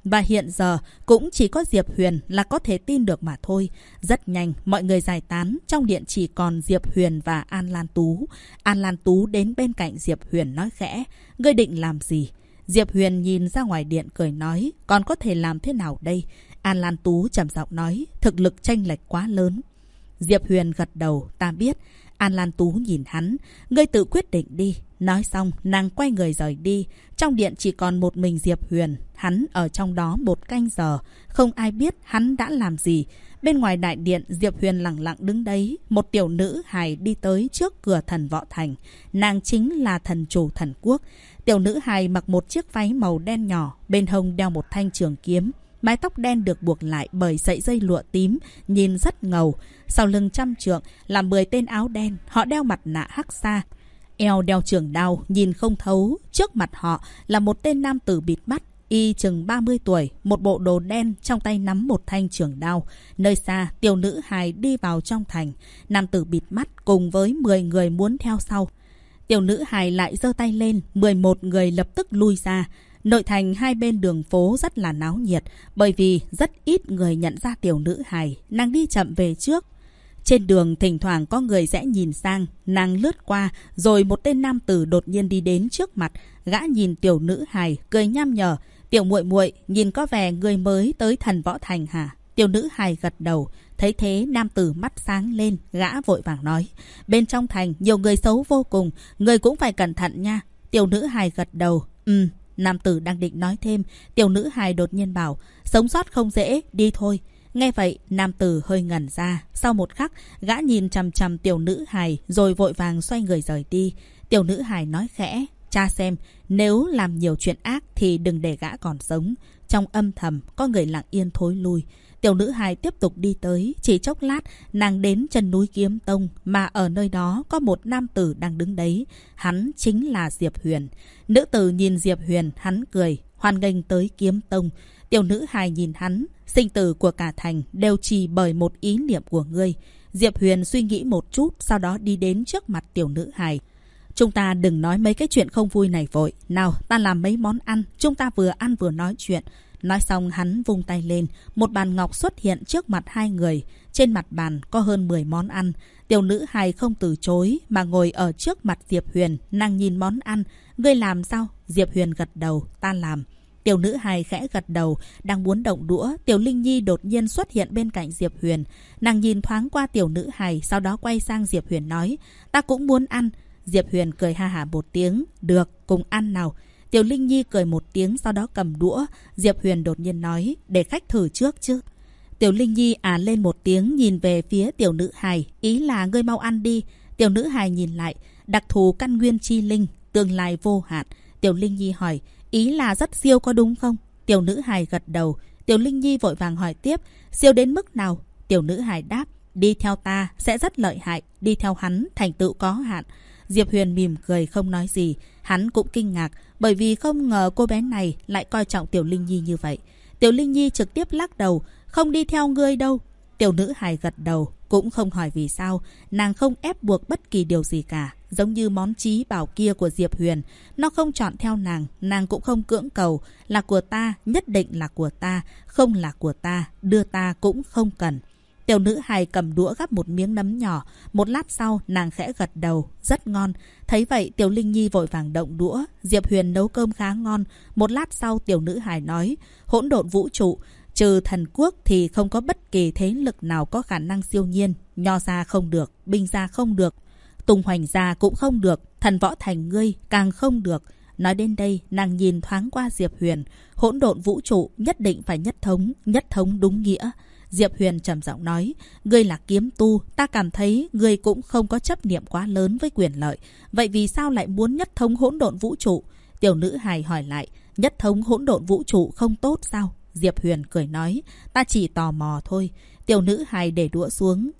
Và hiện giờ cũng chỉ có Diệp Huyền là có thể tin được mà thôi. Rất nhanh mọi người giải tán, trong điện chỉ còn Diệp Huyền và An Lan Tú. An Lan Tú đến bên cạnh Diệp Huyền nói khẽ, ngươi định làm gì? Diệp Huyền nhìn ra ngoài điện cười nói, còn có thể làm thế nào đây? An Lan Tú trầm giọng nói, thực lực chênh lệch quá lớn. Diệp Huyền gật đầu, ta biết. An Lan Tú nhìn hắn, ngươi tự quyết định đi. Nói xong, nàng quay người rời đi. Trong điện chỉ còn một mình Diệp Huyền. Hắn ở trong đó 1 canh giờ. Không ai biết hắn đã làm gì. Bên ngoài đại điện, Diệp Huyền lặng lặng đứng đấy. Một tiểu nữ hài đi tới trước cửa Thần Võ Thành. Nàng chính là thần chủ thần quốc. Tiểu nữ hài mặc một chiếc váy màu đen nhỏ, bên hông đeo một thanh trường kiếm. Mái tóc đen được buộc lại bởi sợi dây lụa tím, nhìn rất ngầu. Sau lưng 100 trượng là 10 tên áo đen, họ đeo mặt nạ hắc sa. Eo đeo trường đao, nhìn không thấu. Trước mặt họ là một tên nam tử bịt mắt, y chừng 30 tuổi, một bộ đồ đen, trong tay nắm một thanh trường đao. Nơi xa, tiểu nữ hài đi vào trong thành. Nam tử bịt mắt cùng với 10 người muốn theo sau. Tiểu nữ hài lại giơ tay lên, 11 người lập tức lui ra. Nội thành hai bên đường phố rất là náo nhiệt, bởi vì rất ít người nhận ra tiểu nữ hài, nàng đi chậm về trước. Trên đường thỉnh thoảng có người sẽ nhìn sang, nàng lướt qua, rồi một tên nam tử đột nhiên đi đến trước mặt, gã nhìn tiểu nữ hài, cười nham nhở, tiểu muội muội, nhìn có vẻ người mới tới Thần Võ Thành hả? Tiểu nữ hài gật đầu, thấy thế nam tử mắt sáng lên, gã vội vàng nói, bên trong thành nhiều người xấu vô cùng, người cũng phải cẩn thận nha. Tiểu nữ hài gật đầu, Nam tử đang định nói thêm, tiểu nữ hài đột nhiên bảo, sống sót không dễ, đi thôi. Nghe vậy, nam tử hơi ngẩn ra. Sau một khắc, gã nhìn chằm chằm tiểu nữ hài, rồi vội vàng xoay người rời đi. Tiểu nữ hài nói khẽ, cha xem, nếu làm nhiều chuyện ác thì đừng để gã còn sống. Trong âm thầm, có người lặng yên thối lui. Tiểu nữ hài tiếp tục đi tới, chỉ chốc lát, nàng đến chân núi Kiếm Tông, mà ở nơi đó có một nam tử đang đứng đấy. Hắn chính là Diệp Huyền. Nữ tử nhìn Diệp Huyền, hắn cười, hoan nghênh tới Kiếm Tông. Tiểu nữ hài nhìn hắn, sinh tử của cả thành đều chỉ bởi một ý niệm của ngươi. Diệp Huyền suy nghĩ một chút, sau đó đi đến trước mặt tiểu nữ hài. Chúng ta đừng nói mấy cái chuyện không vui này vội. Nào, ta làm mấy món ăn, chúng ta vừa ăn vừa nói chuyện. Nói xong hắn vung tay lên, một bàn ngọc xuất hiện trước mặt hai người. Trên mặt bàn có hơn 10 món ăn. Tiểu nữ hài không từ chối mà ngồi ở trước mặt Diệp Huyền, nàng nhìn món ăn. Ngươi làm sao? Diệp Huyền gật đầu, ta làm. Tiểu nữ hài khẽ gật đầu, đang muốn động đũa, Tiểu Linh Nhi đột nhiên xuất hiện bên cạnh Diệp Huyền. Nàng nhìn thoáng qua tiểu nữ hài, sau đó quay sang Diệp Huyền nói, ta cũng muốn ăn. Diệp Huyền cười ha hả một tiếng, được, cùng ăn nào. Tiểu Linh Nhi cười một tiếng, sau đó cầm đũa. Diệp Huyền đột nhiên nói, để khách thử trước chứ. Tiểu Linh Nhi lên một tiếng, nhìn về phía tiểu nữ hài, ý là ngươi mau ăn đi. Tiểu nữ hài nhìn lại, đặc thù căn nguyên chi linh, tương lai vô hạn. Tiểu Linh Nhi hỏi, ý là rất siêu có đúng không? Tiểu nữ hài gật đầu. Tiểu Linh Nhi vội vàng hỏi tiếp, siêu đến mức nào? Tiểu nữ hài đáp, đi theo ta sẽ rất lợi hại, đi theo hắn thành tựu có hạn. Diệp Huyền mỉm cười không nói gì. Hắn cũng kinh ngạc, bởi vì không ngờ cô bé này lại coi trọng Tiểu Linh Nhi như vậy. Tiểu Linh Nhi trực tiếp lắc đầu, không đi theo ngươi đâu. Tiểu nữ hài gật đầu, cũng không hỏi vì sao. Nàng không ép buộc bất kỳ điều gì cả. Giống như món trí bảo kia của Diệp Huyền, nó không chọn theo nàng, nàng cũng không cưỡng cầu. Là của ta, nhất định là của ta, không là của ta, đưa ta cũng không cần. Tiểu nữ hài cầm đũa gắp một miếng nấm nhỏ. Một lát sau, nàng khẽ gật đầu, rất ngon. Thấy vậy, Tiểu Linh Nhi vội vàng động đũa. Diệp Huyền nấu cơm khá ngon. Một lát sau, tiểu nữ hài nói, hỗn độn vũ trụ, trừ thần quốc thì không có bất kỳ thế lực nào có khả năng siêu nhiên. Nho gia không được, binh gia không được, Tùng Hoành gia cũng không được, Thần Võ Thành ngươi càng không được. Nói đến đây, nàng nhìn thoáng qua Diệp Huyền. Hỗn độn vũ trụ nhất định phải nhất thống đúng nghĩa. Diệp Huyền trầm giọng nói, ngươi là kiếm tu, ta cảm thấy ngươi cũng không có chấp niệm quá lớn với quyền lợi. Vậy vì sao lại muốn nhất thống hỗn độn vũ trụ? Tiểu nữ hài hỏi lại, nhất thống hỗn độn vũ trụ không tốt sao? Diệp Huyền cười nói, ta chỉ tò mò thôi. Tiểu nữ hài để đũa xuống,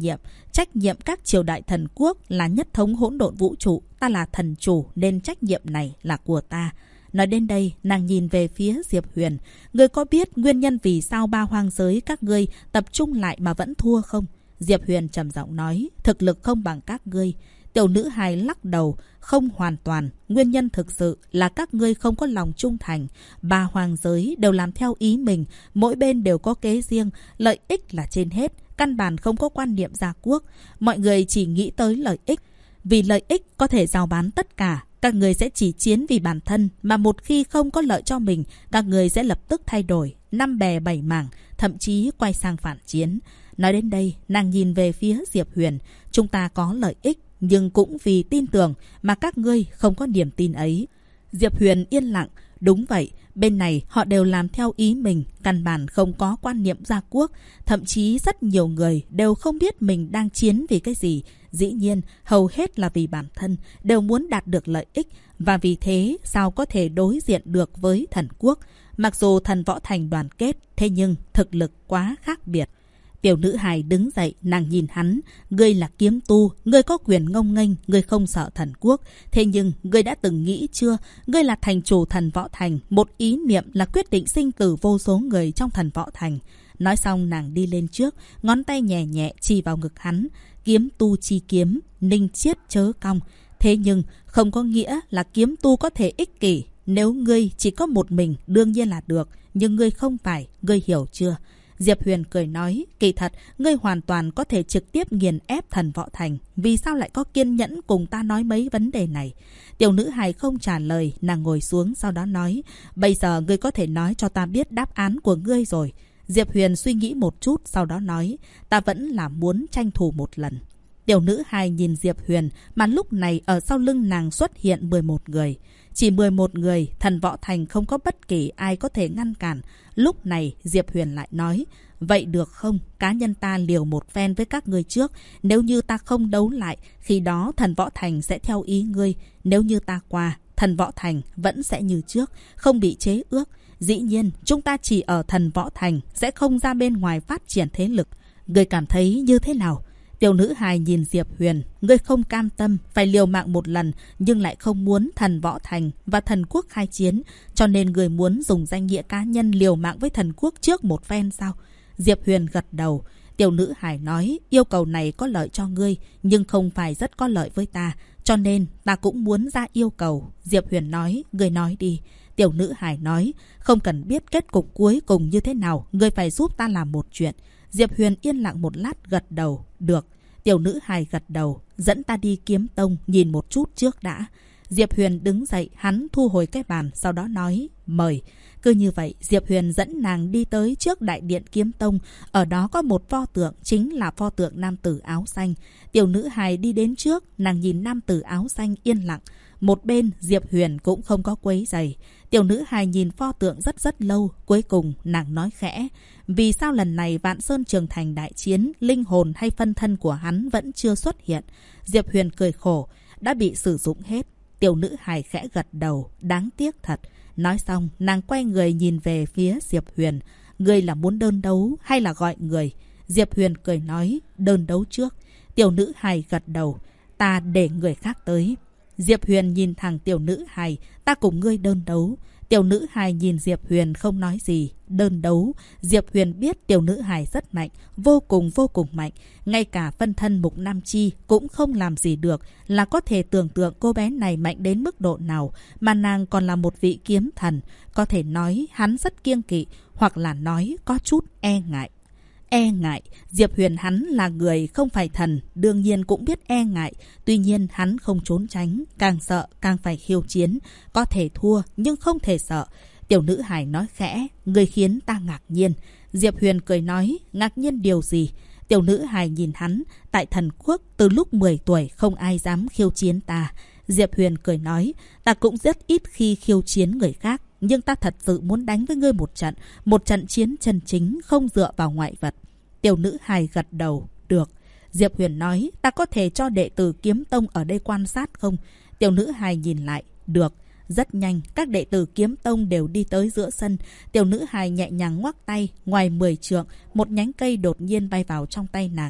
trách nhiệm các triều đại thần quốc là nhất thống hỗn độn vũ trụ. Ta là thần chủ nên trách nhiệm này là của ta. Nói đến đây, nàng nhìn về phía Diệp Huyền. Ngươi có biết nguyên nhân vì sao ba hoang giới các ngươi tập trung lại mà vẫn thua không? Diệp Huyền trầm giọng nói, thực lực không bằng các ngươi. Tiểu nữ hài lắc đầu. Không hoàn toàn. Nguyên nhân thực sự là các ngươi không có lòng trung thành. Ba hoàng giới đều làm theo ý mình. Mỗi bên đều có kế riêng. Lợi ích là trên hết. Căn bản không có quan niệm gia quốc. Mọi người chỉ nghĩ tới lợi ích. Vì lợi ích có thể giao bán tất cả. Các người sẽ chỉ chiến vì bản thân. Mà một khi không có lợi cho mình, các người sẽ lập tức thay đổi. Năm bè bảy mảng. Thậm chí quay sang phản chiến. Nói đến đây, nàng nhìn về phía Diệp Huyền. Chúng ta có lợi ích, nhưng cũng vì tin tưởng mà các ngươi không có niềm tin ấy. Diệp Huyền yên lặng. Đúng vậy, bên này họ đều làm theo ý mình, căn bản không có quan niệm gia quốc. Thậm chí rất nhiều người đều không biết mình đang chiến vì cái gì. Dĩ nhiên, hầu hết là vì bản thân, đều muốn đạt được lợi ích. Và vì thế, sao có thể đối diện được với thần quốc? Mặc dù thần võ thành đoàn kết, thế nhưng thực lực quá khác biệt. Tiểu nữ hài đứng dậy, nàng nhìn hắn. Ngươi là kiếm tu, ngươi có quyền ngông nghênh, ngươi không sợ thần quốc. Thế nhưng, ngươi đã từng nghĩ chưa? Ngươi là thành chủ thần võ thành. Một ý niệm là quyết định sinh tử vô số người trong thần võ thành. Nói xong nàng đi lên trước, ngón tay nhẹ nhẹ chỉ vào ngực hắn. Kiếm tu chi kiếm, ninh chiết chớ cong. Thế nhưng, không có nghĩa là kiếm tu có thể ích kỷ. Nếu ngươi chỉ có một mình, đương nhiên là được. Nhưng ngươi không phải, ngươi hiểu chưa? Diệp Huyền cười nói, kỳ thật, ngươi hoàn toàn có thể trực tiếp nghiền ép thần võ thành. Vì sao lại có kiên nhẫn cùng ta nói mấy vấn đề này? Tiểu nữ hài không trả lời, nàng ngồi xuống sau đó nói, bây giờ ngươi có thể nói cho ta biết đáp án của ngươi rồi. Diệp Huyền suy nghĩ một chút, sau đó nói, ta vẫn là muốn tranh thủ một lần. Tiểu nữ hài nhìn Diệp Huyền, mà lúc này ở sau lưng nàng xuất hiện 11 người. Chỉ 11 người, thần võ thành không có bất kỳ ai có thể ngăn cản. Lúc này Diệp Huyền lại nói, vậy được không? Cá nhân ta liều một phen với các ngươi trước. Nếu như ta không đấu lại, khi đó thần võ thành sẽ theo ý ngươi. Nếu như ta qua, thần võ thành vẫn sẽ như trước, không bị chế ước. Dĩ nhiên, chúng ta chỉ ở thần võ thành, sẽ không ra bên ngoài phát triển thế lực. Ngươi cảm thấy như thế nào? Tiểu nữ hài nhìn Diệp Huyền, ngươi không cam tâm, phải liều mạng một lần, nhưng lại không muốn thần võ thành và thần quốc khai chiến, cho nên ngươi muốn dùng danh nghĩa cá nhân liều mạng với thần quốc trước một phen sao? Diệp Huyền gật đầu. Tiểu nữ hài nói, yêu cầu này có lợi cho ngươi, nhưng không phải rất có lợi với ta, cho nên ta cũng muốn ra yêu cầu. Diệp Huyền nói, ngươi nói đi. Tiểu nữ hài nói, không cần biết kết cục cuối cùng như thế nào, ngươi phải giúp ta làm một chuyện. Diệp Huyền yên lặng một lát gật đầu. Được. Tiểu nữ hài gật đầu. Dẫn ta đi kiếm tông nhìn một chút trước đã. Diệp Huyền đứng dậy, hắn thu hồi cái bàn, sau đó nói, mời. Cứ như vậy, Diệp Huyền dẫn nàng đi tới trước đại điện kiếm tông. Ở đó có một pho tượng, chính là pho tượng nam tử áo xanh. Tiểu nữ hài đi đến trước, nàng nhìn nam tử áo xanh yên lặng. Một bên, Diệp Huyền cũng không có quấy rầy. Tiểu nữ hài nhìn pho tượng rất lâu. Cuối cùng, nàng nói khẽ, vì sao lần này Vạn Sơn Trường Thành đại chiến, linh hồn hay phân thân của hắn vẫn chưa xuất hiện? Diệp Huyền cười khổ, đã bị sử dụng hết. Tiểu nữ hài khẽ gật đầu, đáng tiếc thật. Nói xong, nàng quay người nhìn về phía Diệp Huyền. Ngươi là muốn đơn đấu hay là gọi người? Diệp Huyền cười nói, đơn đấu trước. Tiểu nữ hài gật đầu, ta để người khác tới. Diệp Huyền nhìn thẳng tiểu nữ hài, ta cùng ngươi đơn đấu. Tiểu nữ hài nhìn Diệp Huyền không nói gì. Đơn đấu. Diệp Huyền biết tiểu nữ hài rất mạnh, vô cùng mạnh. Ngay cả phân thân Mục Nam Chi cũng không làm gì được, là có thể tưởng tượng cô bé này mạnh đến mức độ nào. Mà nàng còn là một vị kiếm thần. Có thể nói hắn rất kiêng kỵ, hoặc là nói có chút e ngại. E ngại, Diệp Huyền hắn là người không phải thần, đương nhiên cũng biết e ngại. Tuy nhiên hắn không trốn tránh, càng sợ càng phải khiêu chiến. Có thể thua nhưng không thể sợ. Tiểu nữ hài nói khẽ, người khiến ta ngạc nhiên. Diệp Huyền cười nói, ngạc nhiên điều gì? Tiểu nữ hài nhìn hắn, tại thần quốc từ lúc 10 tuổi không ai dám khiêu chiến ta. Diệp Huyền cười nói, ta cũng rất ít khi khiêu chiến người khác, nhưng ta thật sự muốn đánh với ngươi một trận chiến chân chính, không dựa vào ngoại vật. Tiểu nữ hài gật đầu, được. Diệp Huyền nói, ta có thể cho đệ tử kiếm tông ở đây quan sát không? Tiểu nữ hài nhìn lại, được. Rất nhanh, các đệ tử kiếm tông đều đi tới giữa sân. Tiểu nữ hài nhẹ nhàng ngoắc tay, ngoài 10 trượng, một nhánh cây đột nhiên bay vào trong tay nàng.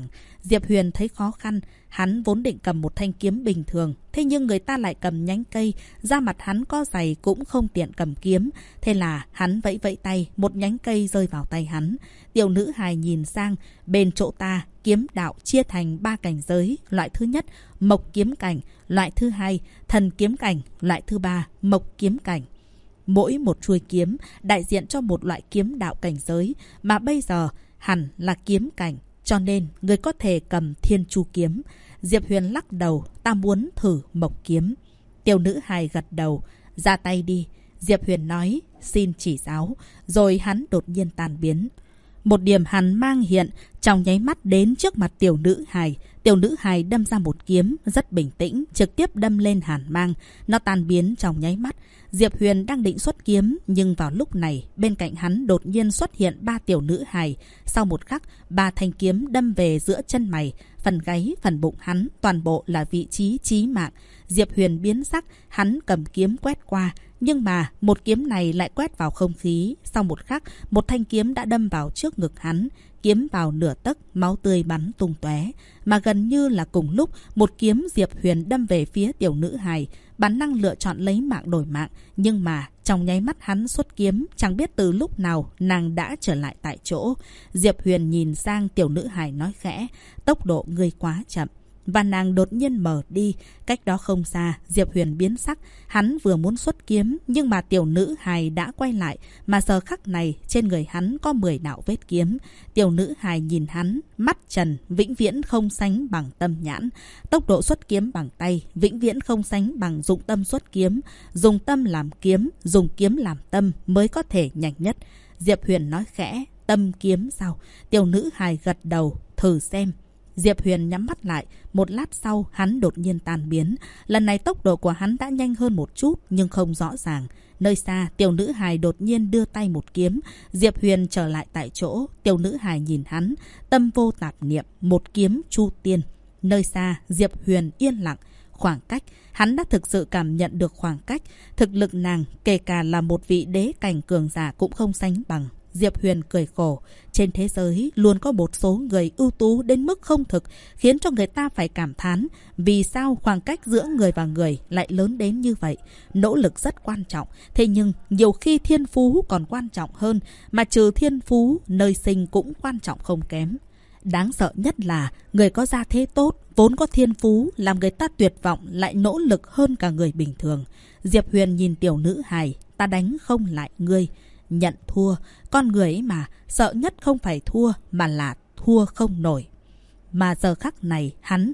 Diệp Huyền thấy khó khăn. Hắn vốn định cầm một thanh kiếm bình thường, thế nhưng người ta lại cầm nhánh cây, da mặt hắn có dày cũng không tiện cầm kiếm. Thế là hắn vẫy vẫy tay, một nhánh cây rơi vào tay hắn. Tiểu nữ hài nhìn sang, bên chỗ ta, kiếm đạo chia thành 3 cảnh giới. Loại thứ nhất, mộc kiếm cảnh. Loại thứ hai, thần kiếm cảnh. Loại thứ ba, mộc kiếm cảnh. Mỗi một chuôi kiếm đại diện cho một loại kiếm đạo cảnh giới, mà bây giờ hẳn là kiếm cảnh, cho nên người có thể cầm thiên chu kiếm. Diệp Huyền lắc đầu, ta muốn thử mộc kiếm. Tiểu nữ hài gật đầu, ra tay đi. Diệp Huyền nói, xin chỉ giáo, rồi hắn đột nhiên tan biến. Một điểm hàn mang hiện, trong nháy mắt đến trước mặt tiểu nữ hài. Tiểu nữ hài đâm ra một kiếm, rất bình tĩnh, trực tiếp đâm lên hàn mang. Nó tan biến trong nháy mắt. Diệp Huyền đang định xuất kiếm, nhưng vào lúc này, bên cạnh hắn đột nhiên xuất hiện 3 tiểu nữ hài. Sau một khắc, 3 thanh kiếm đâm về giữa chân mày, phần gáy, phần bụng hắn, toàn bộ là vị trí chí mạng. Diệp Huyền biến sắc, hắn cầm kiếm quét qua. Nhưng mà một kiếm này lại quét vào không khí. Sau một khắc, một thanh kiếm đã đâm vào trước ngực hắn. Kiếm vào nửa tấc, máu tươi bắn tung tóe. Mà gần như là cùng lúc, một kiếm Diệp Huyền đâm về phía tiểu nữ hài. Bản năng lựa chọn lấy mạng đổi mạng. Nhưng mà trong nháy mắt hắn xuất kiếm, chẳng biết từ lúc nào nàng đã trở lại tại chỗ. Diệp Huyền nhìn sang tiểu nữ hài nói khẽ, tốc độ ngươi quá chậm. Và nàng đột nhiên mở đi. Cách đó không xa, Diệp Huyền biến sắc. Hắn vừa muốn xuất kiếm, nhưng mà tiểu nữ hài đã quay lại. Mà giờ khắc này, trên người hắn có 10 đạo vết kiếm. Tiểu nữ hài nhìn hắn, mắt trần, vĩnh viễn không sánh bằng tâm nhãn. Tốc độ xuất kiếm bằng tay, vĩnh viễn không sánh bằng dụng tâm xuất kiếm. Dùng tâm làm kiếm, dùng kiếm làm tâm mới có thể nhanh nhất. Diệp Huyền nói khẽ, tâm kiếm sao? Tiểu nữ hài gật đầu, thử xem. Diệp Huyền nhắm mắt lại, một lát sau hắn đột nhiên tan biến. Lần này tốc độ của hắn đã nhanh hơn một chút nhưng không rõ ràng. Nơi xa, tiểu nữ hài đột nhiên đưa tay một kiếm. Diệp Huyền trở lại tại chỗ, tiểu nữ hài nhìn hắn, tâm vô tạp niệm, một kiếm chu tiên. Nơi xa, Diệp Huyền yên lặng. Khoảng cách, hắn đã thực sự cảm nhận được khoảng cách. Thực lực nàng, kể cả là một vị đế cảnh cường giả cũng không sánh bằng. Diệp Huyền cười khổ. Trên thế giới luôn có một số người ưu tú đến mức không thực, khiến cho người ta phải cảm thán. Vì sao khoảng cách giữa người và người lại lớn đến như vậy? Nỗ lực rất quan trọng, thế nhưng nhiều khi thiên phú còn quan trọng hơn. Mà trừ thiên phú, nơi sinh cũng quan trọng không kém. Đáng sợ nhất là người có gia thế tốt, vốn có thiên phú, làm người ta tuyệt vọng lại nỗ lực hơn cả người bình thường. Diệp Huyền nhìn tiểu nữ hài, ta đánh không lại ngươi. Nhận thua, con người ấy mà, sợ nhất không phải thua mà là thua không nổi. Mà giờ khắc này hắn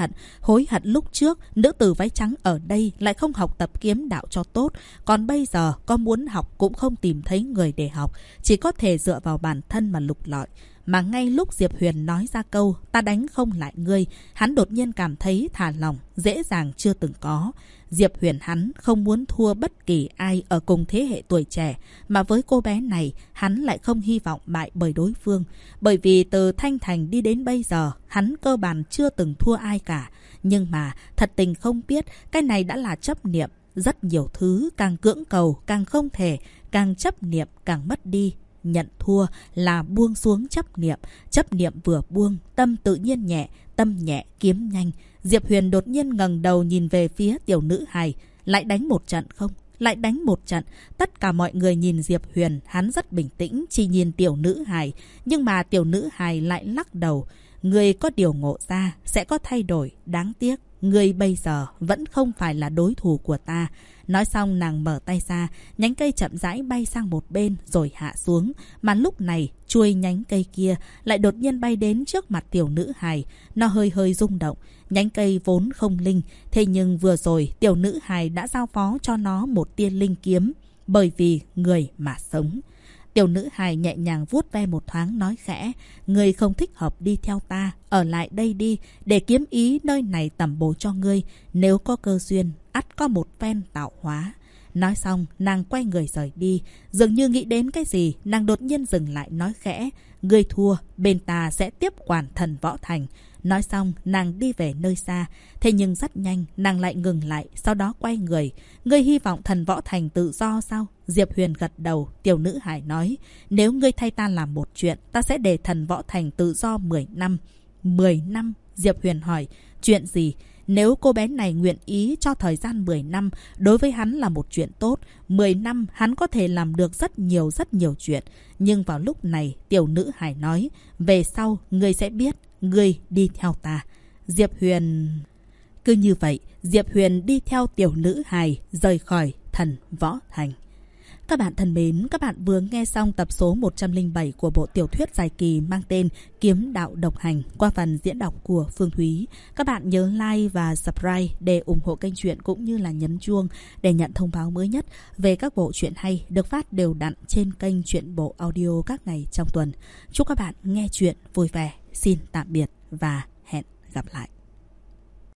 hối hận lúc trước nữ tử váy trắng ở đây lại không học tập kiếm đạo cho tốt. Còn bây giờ có muốn học cũng không tìm thấy người để học, chỉ có thể dựa vào bản thân mà lục lọi. Mà ngay lúc Diệp Huyền nói ra câu ta đánh không lại ngươi, hắn đột nhiên cảm thấy thả lỏng, dễ dàng chưa từng có. Diệp Huyền hắn không muốn thua bất kỳ ai ở cùng thế hệ tuổi trẻ, mà với cô bé này hắn lại không hy vọng bại bởi đối phương. Bởi vì từ Thanh Thành đi đến bây giờ, hắn cơ bản chưa từng thua ai cả. Nhưng mà thật tình không biết, cái này đã là chấp niệm. Rất nhiều thứ càng cưỡng cầu càng không thể, càng chấp niệm càng mất đi. Nhận thua là buông xuống chấp niệm vừa buông, tâm tự nhiên nhẹ, tâm nhẹ kiếm nhanh. Diệp Huyền đột nhiên ngẩng đầu nhìn về phía tiểu nữ hài, lại đánh một trận không? Lại đánh một trận. Tất cả mọi người nhìn Diệp Huyền, hắn rất bình tĩnh, chỉ nhìn tiểu nữ hài. Nhưng mà tiểu nữ hài lại lắc đầu. Người có điều ngộ ra, sẽ có thay đổi, đáng tiếc. Người bây giờ vẫn không phải là đối thủ của ta. Nói xong nàng mở tay ra, nhánh cây chậm rãi bay sang một bên rồi hạ xuống. Mà lúc này, chuôi nhánh cây kia lại đột nhiên bay đến trước mặt tiểu nữ hài. Nó hơi hơi rung động. Nhánh cây vốn không linh, thế nhưng vừa rồi tiểu nữ hài đã giao phó cho nó một tia linh kiếm. Bởi vì người mà sống. Tiểu nữ hài nhẹ nhàng vuốt ve một thoáng nói khẽ, ngươi không thích hợp đi theo ta, ở lại đây đi, để kiếm ý nơi này tẩm bổ cho ngươi, nếu có cơ duyên, ắt có một phen tạo hóa. Nói xong, nàng quay người rời đi, dường như nghĩ đến cái gì, nàng đột nhiên dừng lại nói khẽ, ngươi thua, bên ta sẽ tiếp quản Thần Võ Thành. Nói xong, nàng đi về nơi xa. Thế nhưng rất nhanh, nàng lại ngừng lại, sau đó quay người. Ngươi hy vọng Thần Võ Thành tự do sao? Diệp Huyền gật đầu, tiểu nữ hài nói. Nếu ngươi thay ta làm một chuyện, ta sẽ để Thần Võ Thành tự do 10 năm. 10 năm, Diệp Huyền hỏi, chuyện gì? Nếu cô bé này nguyện ý cho thời gian 10 năm, đối với hắn là một chuyện tốt. 10 năm hắn có thể làm được rất nhiều chuyện. Nhưng vào lúc này, tiểu nữ hài nói, về sau, ngươi sẽ biết, ngươi đi theo ta. Diệp Huyền... Cứ như vậy, Diệp Huyền đi theo tiểu nữ hài rời khỏi Thần Võ Thành. Các bạn thân mến, các bạn vừa nghe xong tập số 107 của bộ tiểu thuyết dài kỳ mang tên Kiếm Đạo Độc Hành qua phần diễn đọc của Phương Thúy. Các bạn nhớ like và subscribe để ủng hộ kênh truyện cũng như là nhấn chuông để nhận thông báo mới nhất về các bộ truyện hay được phát đều đặn trên kênh Truyện Bộ Audio các ngày trong tuần. Chúc các bạn nghe truyện vui vẻ. Xin tạm biệt và hẹn gặp lại.